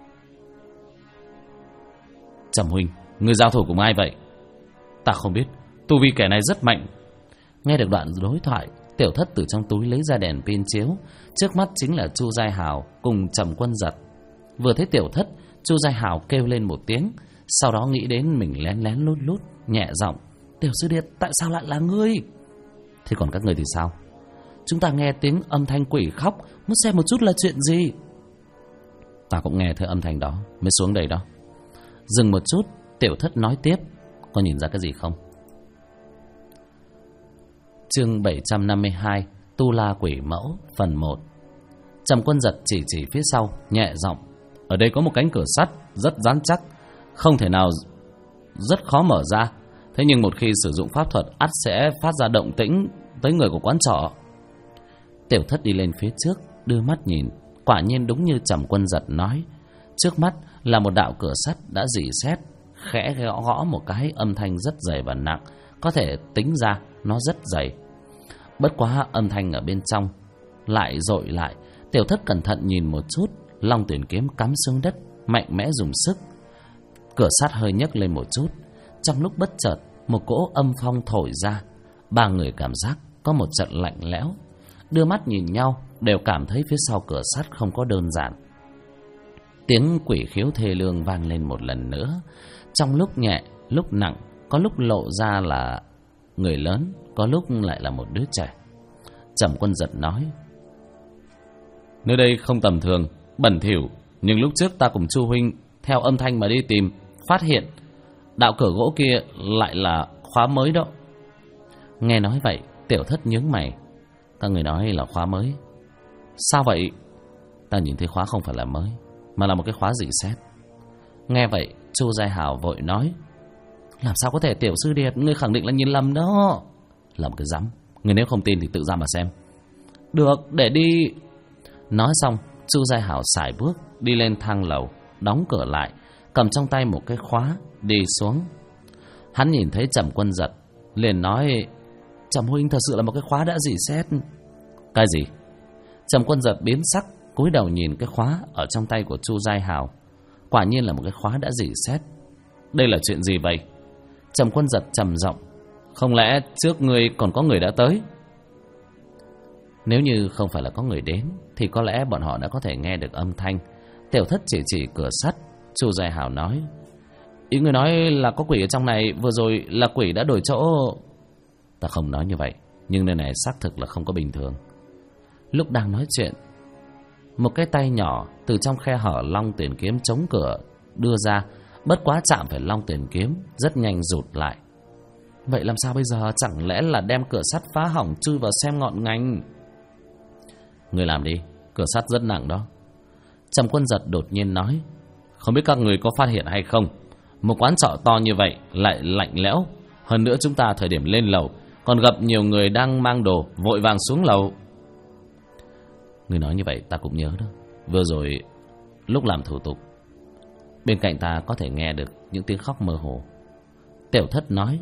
Trầm huynh, người giao thủ cùng ai vậy? Ta không biết, tu vi kẻ này rất mạnh. Nghe được đoạn đối thoại, Tiểu Thất từ trong túi lấy ra đèn pin chiếu. Trước mắt chính là Chu Giai Hào cùng Trầm Quân Giật. Vừa thấy Tiểu Thất, Chu Giai Hào kêu lên một tiếng, sau đó nghĩ đến mình lén lén lút lút, nhẹ giọng: Tiểu sư điệt, tại sao lại là ngươi? Thế còn các người thì sao? Chúng ta nghe tiếng âm thanh quỷ khóc, muốn xem một chút là chuyện gì. Ta cũng nghe thấy âm thanh đó mới xuống đây đó. Dừng một chút, Tiểu Thất nói tiếp: Có nhìn ra cái gì không? Chương 752, Tu La Quỷ Mẫu, phần 1. Trầm Quân Giật chỉ phía sau, nhẹ giọng: Ở đây có một cánh cửa sắt rất rắn chắc, không thể nào, rất khó mở ra. Thế nhưng một khi sử dụng pháp thuật, ắt sẽ phát ra động tĩnh tới người của quán trọ. Tiểu Thất đi lên phía trước, đưa mắt nhìn, quả nhiên đúng như Trầm Quân Giật nói. Trước mắt là một đạo cửa sắt đã rỉ sét, khẽ gõ một cái, âm thanh rất dày và nặng, có thể tính ra nó rất dày. Bất quá âm thanh ở bên trong lại dội lại. Tiểu Thất cẩn thận nhìn một chút, long tuyển kiếm cắm xuống đất, mạnh mẽ dùng sức. Cửa sắt hơi nhấc lên một chút. Trong lúc bất chợt, một cỗ âm phong thổi ra. Ba người cảm giác có một trận lạnh lẽo. Đưa mắt nhìn nhau, đều cảm thấy phía sau cửa sắt không có đơn giản. Tiếng quỷ khiếu thê lương vang lên một lần nữa. Trong lúc nhẹ, lúc nặng, có lúc lộ ra là người lớn, có lúc lại là một đứa trẻ. Trầm Quân Giật nói: nơi đây không tầm thường, bẩn thỉu, nhưng lúc trước ta cùng Chu huynh theo âm thanh mà đi tìm, phát hiện đạo cửa gỗ kia lại là khóa mới đó. Nghe nói vậy, Tiểu Thất nhướng mày. Các người nói là khóa mới? Sao vậy? Ta nhìn thấy khóa không phải là mới, mà là một cái khóa rỉ sét. Nghe vậy, Chu Giai Hào vội nói: làm sao có thể Tiểu sư điệt, ngươi khẳng định là nhìn lầm đó. Lầm cái rắm, ngươi nếu không tin thì tự ra mà xem. Được, để đi. Nói xong, Chu Giai Hảo sải bước đi lên thang lầu, đóng cửa lại, cầm trong tay một cái khóa, đi xuống. Hắn nhìn thấy Trầm Quân Giật, liền nói: Trầm huynh thật sự là một cái khóa đã rỉ sét. Cái gì? Trầm Quân Giật biến sắc, cúi đầu nhìn cái khóa ở trong tay của Chu Giai Hảo. Quả nhiên là một cái khóa đã rỉ sét. Đây là chuyện gì vậy? Trầm Quân Giật trầm giọng: không lẽ trước ngươi còn có người đã tới? Nếu như không phải là có người đến thì có lẽ bọn họ đã có thể nghe được âm thanh. Tiểu Thất chỉ cửa sắt. Chu Giai Hảo nói: ý người nói là có quỷ ở trong này, vừa rồi là quỷ đã đổi chỗ. Ta không nói như vậy, nhưng nơi này xác thực là không có bình thường. Lúc đang nói chuyện, một cái tay nhỏ từ trong khe hở long tuyển kiếm chống cửa đưa ra, bất quá chạm phải long tuyển kiếm, rất nhanh rụt lại. Vậy làm sao bây giờ? Chẳng lẽ là đem cửa sắt phá hỏng, chui vào xem ngọn ngành? Người làm đi, cửa sắt rất nặng đó. Trầm Quân Giật đột nhiên nói: không biết các người có phát hiện hay không, một quán trọ to như vậy lại lạnh lẽo. Hơn nữa chúng ta thời điểm lên lầu còn gặp nhiều người đang mang đồ vội vàng xuống lầu. Người nói như vậy ta cũng nhớ đó. Vừa rồi lúc làm thủ tục, bên cạnh ta có thể nghe được những tiếng khóc mơ hồ. Tiểu Thất nói: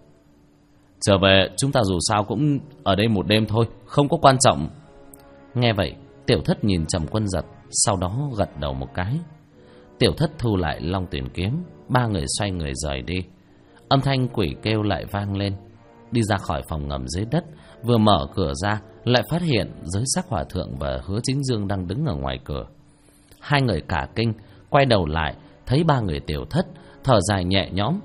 trở về chúng ta dù sao cũng ở đây một đêm thôi, không có quan trọng. Nghe vậy, Tiểu Thất nhìn Trầm Quân Giật, sau đó gật đầu một cái. Tiểu Thất thu lại long tuyển kiếm, ba người xoay người rời đi. Âm thanh quỷ kêu lại vang lên. Đi ra khỏi phòng ngầm dưới đất, vừa mở cửa ra lại phát hiện Giới Sắc Hòa Thượng và Hứa Chính Dương đang đứng ở ngoài cửa. Hai người cả kinh, quay đầu lại thấy ba người Tiểu Thất, thở dài nhẹ nhõm: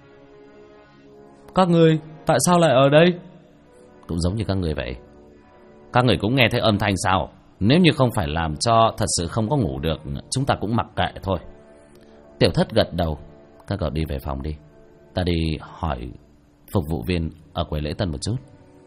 các người tại sao lại ở đây? Cũng giống như các người vậy. Các người cũng nghe thấy âm thanh sao? Nếu như không phải làm cho thật sự không có ngủ được, chúng ta cũng mặc kệ thôi. Tiểu Thất gật đầu: các cậu đi về phòng đi, ta đi hỏi phục vụ viên ở quầy lễ tân một chút.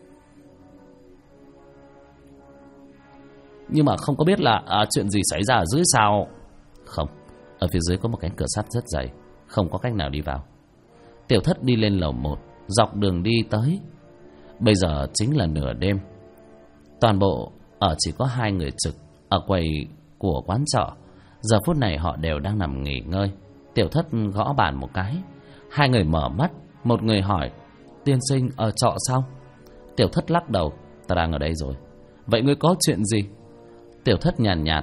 Nhưng mà không có biết là chuyện gì xảy ra ở dưới sao? Không, ở phía dưới có một cánh cửa sắt rất dày, không có cách nào đi vào. Tiểu Thất đi lên lầu 1, dọc đường đi tới. Bây giờ chính là nửa đêm. Toàn bộ ở chỉ có hai người trực ở quầy của quán trọ. Giờ phút này họ đều đang nằm nghỉ ngơi. Tiểu Thất gõ bàn một cái. Hai người mở mắt. Một người hỏi: tiên sinh ở trọ sao? Tiểu Thất lắc đầu: ta đang ở đây rồi. Vậy ngươi có chuyện gì? Tiểu Thất nhàn nhạt: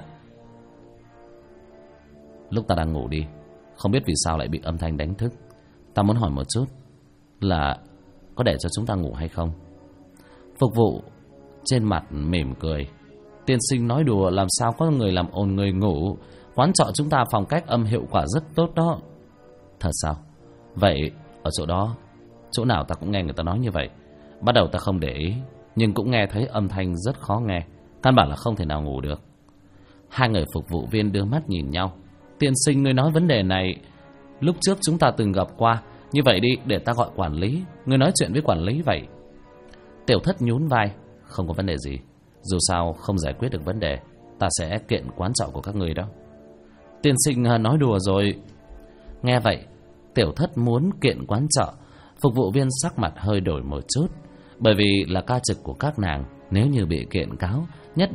lúc ta đang ngủ đi, không biết vì sao lại bị âm thanh đánh thức. Ta muốn hỏi một chút là có để cho chúng ta ngủ hay không? Phục vụ trên mặt mỉm cười: tiên sinh nói đùa, làm sao có người làm ồn người ngủ. Quán trọ chúng ta phong cách âm hiệu quả rất tốt đó. Thật sao? Vậy ở chỗ đó, chỗ nào ta cũng nghe người ta nói như vậy. Bắt đầu ta không để ý, nhưng cũng nghe thấy âm thanh rất khó nghe, căn bản là không thể nào ngủ được. Hai người phục vụ viên đưa mắt nhìn nhau: tiên sinh, ngươi nói vấn đề này lúc trước chúng ta từng gặp qua. Như vậy đi, để ta gọi quản lý, ngươi nói chuyện với quản lý vậy. Tiểu Thất nhún vai: không có vấn đề gì, dù sao không giải quyết được vấn đề, ta sẽ kiện quán trọ của các người đó. Tiên sinh nói đùa rồi. Nghe vậy, Tiểu Thất muốn kiện quán trọ. Phục vụ viên sắc mặt hơi đổi một chút, bởi vì là ca trực của các nàng, nếu như bị kiện cáo, nhất định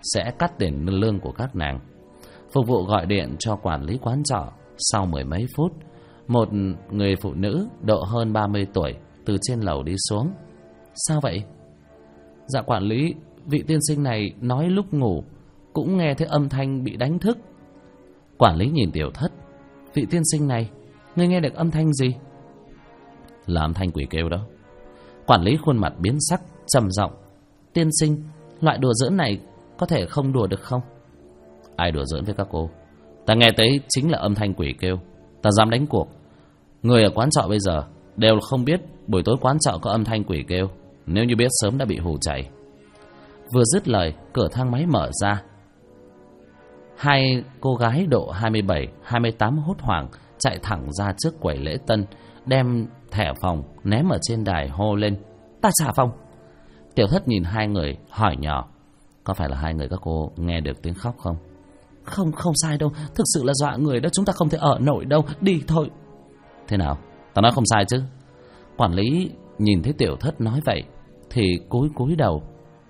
sẽ cắt tiền lương của các nàng. Phục vụ gọi điện cho quản lý quán trọ. Sau 10 mấy phút, một người phụ nữ độ hơn 30 tuổi từ trên lầu đi xuống. Sao vậy? Dạ quản lý, vị tiên sinh này nói lúc ngủ cũng nghe thấy âm thanh bị đánh thức. Quản lý nhìn Tiểu Thất. Vị tiên sinh này, ngươi nghe được âm thanh gì? Là âm thanh quỷ kêu đó. Quản lý khuôn mặt biến sắc, trầm giọng. Tiên sinh, loại đùa giỡn này có thể không đùa được không? Ai đùa giỡn với các cô? Ta nghe thấy chính là âm thanh quỷ kêu. Ta dám đánh cuộc, người ở quán trọ bây giờ đều không biết buổi tối quán trọ có âm thanh quỷ kêu. Nếu như biết sớm đã bị hù chạy. Vừa dứt lời, cửa thang máy mở ra. Hai cô gái độ 27, 28 hốt hoảng chạy thẳng ra trước quầy lễ tân, đem thẻ phòng ném ở trên đài hô lên. Ta trả phòng. Tiểu Thất nhìn hai người hỏi nhỏ. Có phải là hai người các cô nghe được tiếng khóc không? Không sai đâu, thực sự là dọa người đó, chúng ta không thể ở nổi đâu, đi thôi. Thế nào? Ta nói không sai chứ? Quản lý nhìn thấy Tiểu Thất nói vậy thì cúi đầu.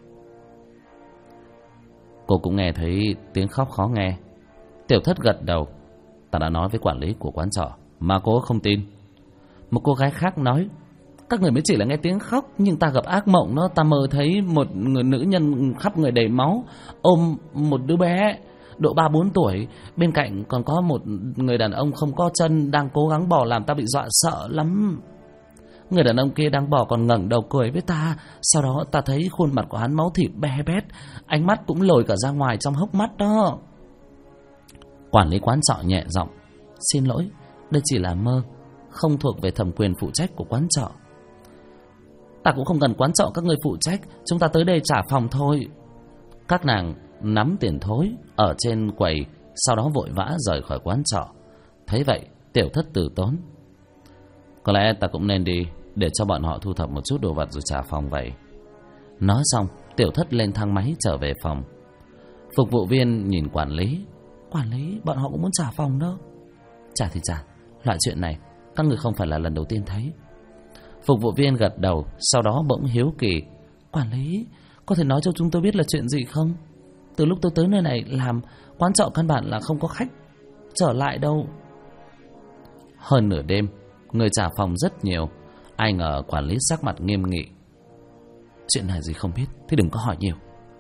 Cô cũng nghe thấy tiếng khóc khó nghe. Tiểu Thất gật đầu. Ta đã nói với quản lý của quán trọ mà cô không tin. Một cô gái khác nói. Các người mới chỉ là nghe tiếng khóc, nhưng ta gặp ác mộng đó. Ta mơ thấy một người nữ nhân khắp người đầy máu ôm một đứa bé độ 3-4 tuổi. Bên cạnh còn có một người đàn ông không có chân đang cố gắng bò, làm ta bị dọa sợ lắm. Người đàn ông kia đang bò còn ngẩng đầu cười với ta. Sau đó ta thấy khuôn mặt của hắn máu thịt be bét, ánh mắt cũng lồi cả ra ngoài trong hốc mắt đó. Quản lý quán trọ nhẹ giọng. Xin lỗi, đây chỉ là mơ, không thuộc về thẩm quyền phụ trách của quán trọ. Ta cũng không cần quán trọ các người phụ trách, chúng ta tới đây trả phòng thôi. Các nàng nắm tiền thối ở trên quầy, sau đó vội vã rời khỏi quán trọ. Thấy vậy, Tiểu Thất từ tốn. Có lẽ ta cũng nên đi, để cho bọn họ thu thập một chút đồ vật rồi trả phòng vậy. Nói xong, Tiểu Thất lên thang máy trở về phòng. Phục vụ viên nhìn quản lý. Quản lý, bọn họ cũng muốn trả phòng đó. Trả thì trả, loại chuyện này các người không phải là lần đầu tiên thấy. Phục vụ viên gật đầu, sau đó bỗng hiếu kỳ. Quản lý, có thể nói cho chúng tôi biết là chuyện gì không? Từ lúc tôi tới nơi này làm, quán trọ căn bản là không có khách trở lại đâu. Hơn nửa đêm, người trả phòng rất nhiều. Ai ngờ quản lý sắc mặt nghiêm nghị. Chuyện này gì không biết thì đừng có hỏi nhiều.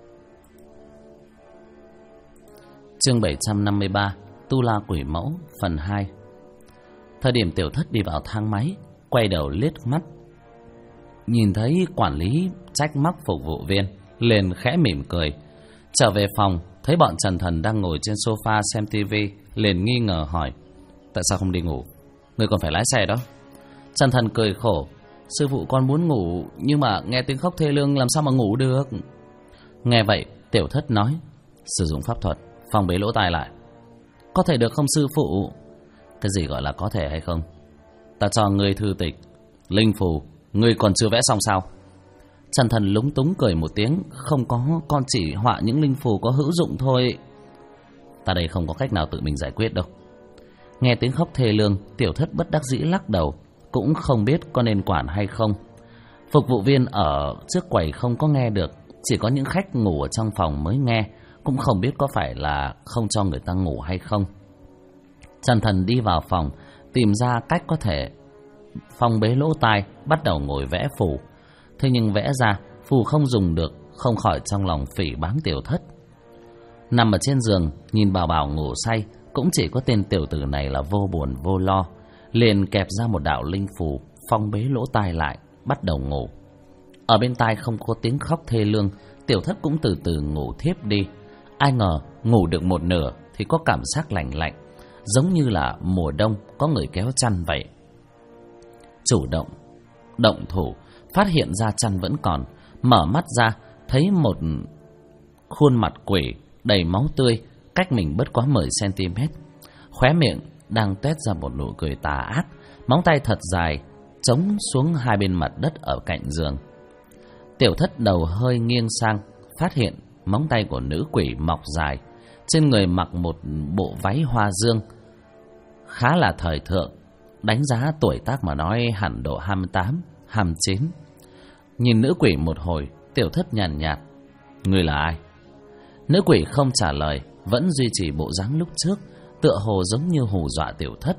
Chương 753, Tu La Quỷ Mẫu, phần 2. Thời điểm Tiểu Thất đi vào thang máy, quay đầu liếc mắt, nhìn thấy quản lý trách móc phục vụ viên, liền khẽ mỉm cười. Trở về phòng, thấy bọn Trần Thần đang ngồi trên sofa xem tivi, liền nghi ngờ hỏi. Tại sao không đi ngủ? Người còn phải lái xe đó. Trần Thần cười khổ. Sư phụ con muốn ngủ, nhưng mà nghe tiếng khóc thê lương làm sao mà ngủ được. Nghe vậy, Tiểu Thất nói. Sử dụng pháp thuật, phòng bế lỗ tai lại. Có thể được không sư phụ? Cái gì gọi là có thể hay không? Ta cho ngươi thư tịch, linh phù, ngươi còn chưa vẽ xong sao? Trần Thần lúng túng cười một tiếng. Không có, con chỉ họa những linh phù có hữu dụng thôi. Ta đây không có cách nào tự mình giải quyết đâu. Nghe tiếng khóc thê lương, Tiểu Thất bất đắc dĩ lắc đầu, cũng không biết có nên quản hay không. Phục vụ viên ở trước quầy không có nghe được, chỉ có những khách ngủ ở trong phòng mới nghe, cũng không biết có phải là không cho người ta ngủ hay không. Trần Thần đi vào phòng, tìm ra cách có thể phong bế lỗ tai, bắt đầu ngồi vẽ phù. Thế nhưng vẽ ra phù không dùng được, không khỏi trong lòng phỉ báng Tiểu Thất. Nằm ở trên giường, nhìn Bảo Bảo ngủ say, cũng chỉ có tên tiểu tử này là vô buồn vô lo, liền kẹp ra một đạo linh phù, phong bế lỗ tai lại, bắt đầu ngủ. Ở bên tai không có tiếng khóc thê lương, Tiểu Thất cũng từ từ ngủ thiếp đi. Ai ngờ ngủ được một nửa thì có cảm giác lạnh lạnh, giống như là mùa đông có người kéo chăn vậy. Chủ động thủ, phát hiện ra chăn vẫn còn, mở mắt ra thấy một khuôn mặt quỷ đầy máu tươi, cách mình bất quá 10 cm. Khóe miệng đang toét ra một nụ cười tà ác, móng tay thật dài chống xuống hai bên mặt đất ở cạnh giường. Tiểu Thất đầu hơi nghiêng sang, phát hiện móng tay của nữ quỷ mọc dài, trên người mặc một bộ váy hoa dương khá là thời thượng, đánh giá tuổi tác mà nói hẳn độ 28, 29. Nhìn nữ quỷ một hồi, Tiểu Thất nhàn nhạt. Ngươi là ai? Nữ quỷ không trả lời, vẫn duy trì bộ dáng lúc trước, tựa hồ giống như hù dọa Tiểu Thất.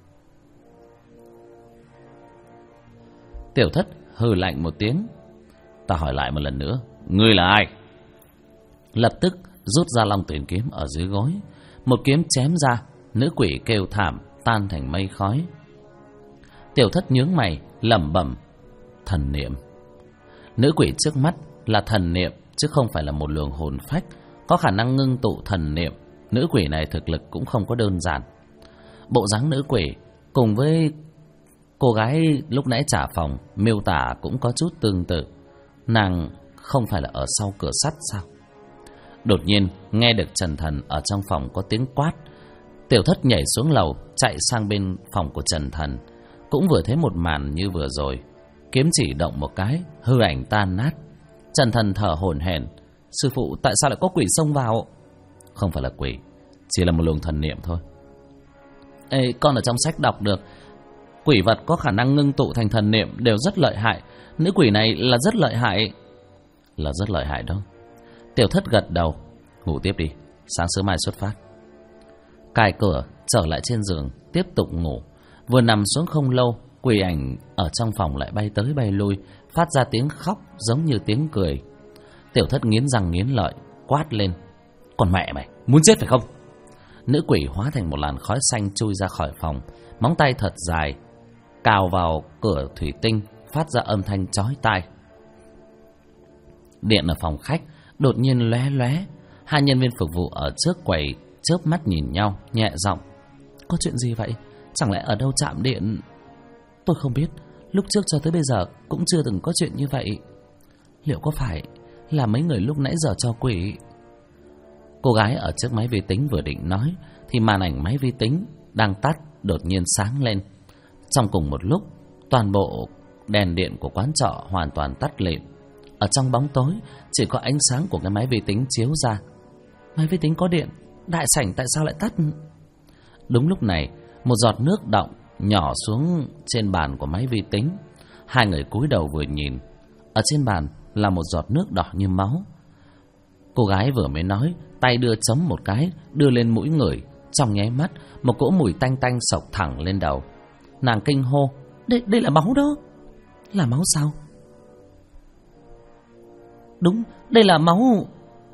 Tiểu Thất hừ lạnh một tiếng. Ta hỏi lại một lần nữa, ngươi là ai? Lập tức rút ra long tuyển kiếm ở dưới gối, một kiếm chém ra. Nữ quỷ kêu thảm, tan thành mây khói. Tiểu Thất nhướng mày, lẩm bẩm: thần niệm. Nữ quỷ trước mắt là thần niệm, chứ không phải là một luồng hồn phách có khả năng ngưng tụ thần niệm. Nữ quỷ này thực lực cũng không có đơn giản. Bộ dáng nữ quỷ cùng với cô gái lúc nãy trả phòng miêu tả cũng có chút tương tự. Nàng không phải là ở sau cửa sắt sao? Đột nhiên nghe được Trần Thần ở trong phòng có tiếng quát. Tiểu Thất nhảy xuống lầu, chạy sang bên phòng của Trần Thần. Cũng vừa thấy một màn như vừa rồi, kiếm chỉ động một cái, hư ảnh tan nát. Trần Thần thở hổn hển: sư phụ, tại sao lại có quỷ xông vào? Không phải là quỷ, chỉ là một luồng thần niệm thôi. Ê, con ở trong sách đọc được, quỷ vật có khả năng ngưng tụ thành thần niệm đều rất lợi hại. Nữ quỷ này là rất lợi hại. Là rất lợi hại đó. Tiểu Thất gật đầu. Ngủ tiếp đi, sáng sớm mai xuất phát. Cài cửa trở lại trên giường, tiếp tục ngủ. Vừa nằm xuống không lâu, quỷ ảnh ở trong phòng lại bay tới bay lui, phát ra tiếng khóc giống như tiếng cười. Tiểu Thất nghiến răng nghiến lợi, quát lên: còn mẹ mày, muốn chết phải không? Nữ quỷ hóa thành một làn khói xanh chui ra khỏi phòng, móng tay thật dài cào vào cửa thủy tinh, phát ra âm thanh chói tai. Điện ở phòng khách đột nhiên lóe lóe. Hai nhân viên phục vụ ở trước quầy chớp mắt nhìn nhau, nhẹ giọng: có chuyện gì vậy? Chẳng lẽ ở đâu chạm điện? Tôi không biết, lúc trước cho tới bây giờ cũng chưa từng có chuyện như vậy. Liệu có phải là mấy người lúc nãy giờ cho quỷ? Cô gái ở trước máy vi tính vừa định nói thì màn ảnh máy vi tính đang tắt đột nhiên sáng lên. Trong cùng một lúc, toàn bộ đèn điện của quán trọ hoàn toàn tắt lịm. Ở trong bóng tối chỉ có ánh sáng của cái máy vi tính chiếu ra. Máy vi tính có điện, đại sảnh tại sao lại tắt? Đúng lúc này, một giọt nước đọng nhỏ xuống trên bàn của máy vi tính. Hai người cúi đầu vừa nhìn, ở trên bàn là một giọt nước đỏ như máu. Cô gái vừa mới nói, tay đưa chấm một cái, đưa lên mũi ngửi. Trong nháy mắt, một cỗ mùi tanh tanh xộc thẳng lên đầu. Nàng kinh hô: Đây là máu đó. Là máu sao? Đúng, đây là máu.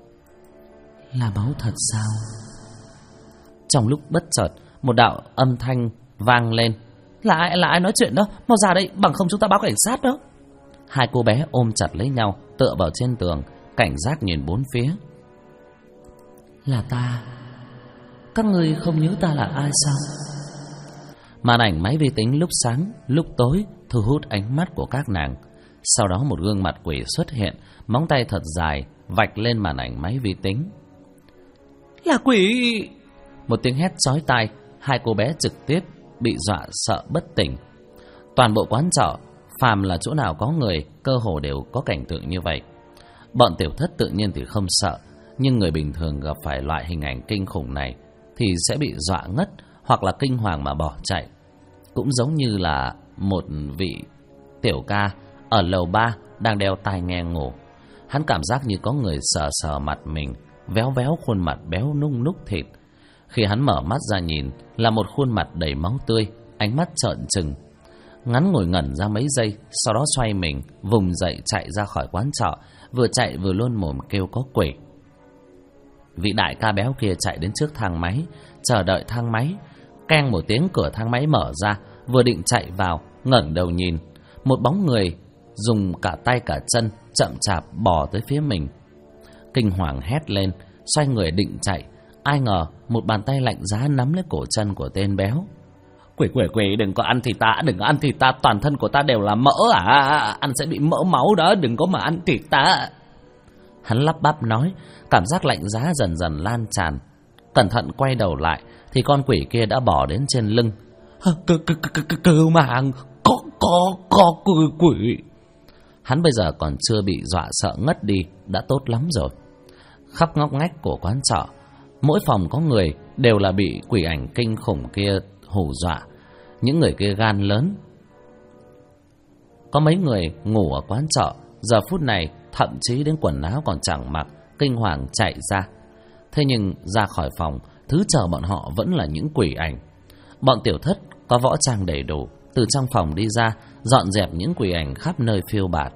Là máu thật sao? Trong lúc bất chợt, một đạo âm thanh vang lên: Là ai nói chuyện đó? Mau ra đây, bằng không chúng ta báo cảnh sát đó. Hai cô bé ôm chặt lấy nhau, tựa vào trên tường, cảnh giác nhìn bốn phía. Là ta. Các người không nhớ ta là ai sao? Màn ảnh máy vi tính lúc sáng, lúc tối thu hút ánh mắt của các nàng. Sau đó một gương mặt quỷ xuất hiện, móng tay thật dài vạch lên màn ảnh máy vi tính. Là quỷ! Một tiếng hét chói tai, hai cô bé trực tiếp bị dọa sợ bất tỉnh. Toàn bộ quán trọ, phàm là chỗ nào có người, cơ hồ đều có cảnh tượng như vậy. Bọn Tiểu Thất tự nhiên thì không sợ, nhưng người bình thường gặp phải loại hình ảnh kinh khủng này thì sẽ bị dọa ngất hoặc là kinh hoàng mà bỏ chạy. Cũng giống như là một vị tiểu ca ở lầu 3 đang đeo tai nghe ngủ. Hắn cảm giác như có người sờ sờ mặt mình, véo véo khuôn mặt béo nung núc thịt. Khi hắn mở mắt ra nhìn là một khuôn mặt đầy máu tươi, ánh mắt trợn trừng. Ngắn ngồi ngẩn ra mấy giây, sau đó xoay mình vùng dậy chạy ra khỏi quán trọ, vừa chạy vừa luôn mồm kêu có quỷ. Vị đại ca béo kia chạy đến trước thang máy, chờ đợi thang máy. Keng một tiếng, cửa thang máy mở ra, vừa định chạy vào, ngẩng đầu nhìn, một bóng người dùng cả tay cả chân chậm chạp bò tới phía mình. Kinh hoàng hét lên, xoay người định chạy, ai ngờ một bàn tay lạnh giá nắm lấy cổ chân của tên béo. Quỷ, đừng có ăn thịt ta, đừng có ăn thịt ta, toàn thân của ta đều là mỡ ăn sẽ bị mỡ máu đó, đừng có mà ăn thịt ta. Hắn lắp bắp nói, cảm giác lạnh giá dần dần lan tràn. Cẩn thận quay đầu lại thì con quỷ kia đã bò đến trên lưng. Cơ mạng, có quỷ. Hắn bây giờ còn chưa bị dọa sợ ngất đi, đã tốt lắm rồi. Khắp ngóc ngách của quán trọ, mỗi phòng có người đều là bị quỷ ảnh kinh khủng kia hù dọa. Những người kia gan lớn. Có mấy người ngủ ở quán trọ, giờ phút này thậm chí đến quần áo còn chẳng mặc, kinh hoàng chạy ra. Thế nhưng ra khỏi phòng, thứ chờ bọn họ vẫn là những quỷ ảnh. Bọn Tiểu Thất có võ trang đầy đủ, từ trong phòng đi ra, dọn dẹp những quỷ ảnh khắp nơi phiêu bạt.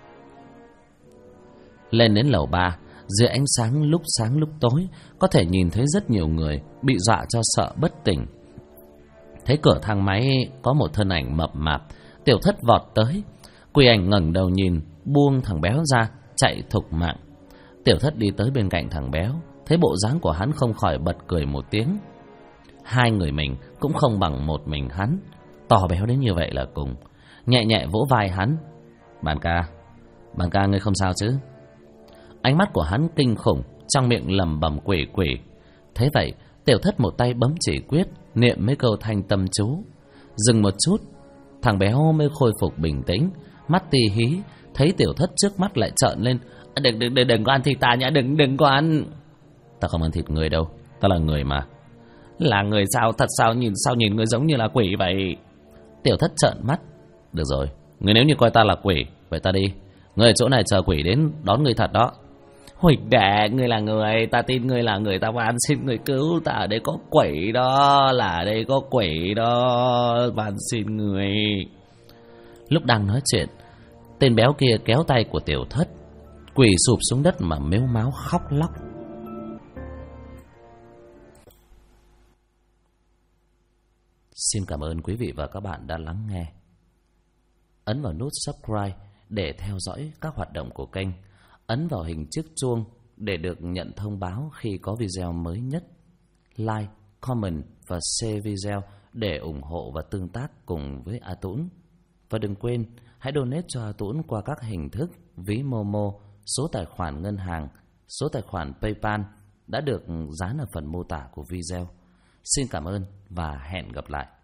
Lên đến lầu 3, dưới ánh sáng lúc tối, có thể nhìn thấy rất nhiều người bị dọa cho sợ bất tỉnh. Thấy cửa thang máy có một thân ảnh mập mạp, Tiểu Thất vọt tới. Quỷ ảnh ngẩng đầu nhìn, buông thằng béo ra, chạy thục mạng. Tiểu Thất đi tới bên cạnh thằng béo, thấy bộ dáng của hắn không khỏi bật cười một tiếng. Hai người mình cũng không bằng một mình hắn, to béo đến như vậy là cùng. Nhẹ nhẹ vỗ vai hắn. Bàn ca ngươi không sao chứ? Ánh mắt của hắn kinh khủng, trong miệng lẩm bẩm quỷ quỷ. Thế vậy, Tiểu Thất một tay bấm chỉ quyết, niệm mấy câu thanh tâm chú. Dừng một chút, thằng béo mới khôi phục bình tĩnh, mắt tì hí, thấy Tiểu Thất trước mắt lại trợn lên. Đừng có ăn thịt ta nhá, đừng có ăn. Ta không ăn thịt người đâu, ta là người mà. Là người sao? Thật sao nhìn người giống như là quỷ vậy? Tiểu Thất trợn mắt. Được rồi, người nếu như coi ta là quỷ, vậy ta đi. Người ở chỗ này chờ quỷ đến đón người thật đó. Huỳnh đệ, ngươi là người, ta tin ngươi là người, ta van xin người cứu ta, ở đây có quỷ đó, là ở đây có quỷ đó, van xin người. Lúc đang nói chuyện, tên béo kia kéo tay của Tiểu Thất, quỳ sụp xuống đất mà mếu máo khóc lóc. Xin cảm ơn quý vị và các bạn đã lắng nghe. Ấn vào nút subscribe để theo dõi các hoạt động của kênh. Ấn vào hình chiếc chuông để được nhận thông báo khi có video mới nhất. Like, comment và share video để ủng hộ và tương tác cùng với A Tũng. Và đừng quên, hãy donate cho A Tũng qua các hình thức ví Momo, số tài khoản ngân hàng, số tài khoản PayPal đã được dán ở phần mô tả của video. Xin cảm ơn và hẹn gặp lại.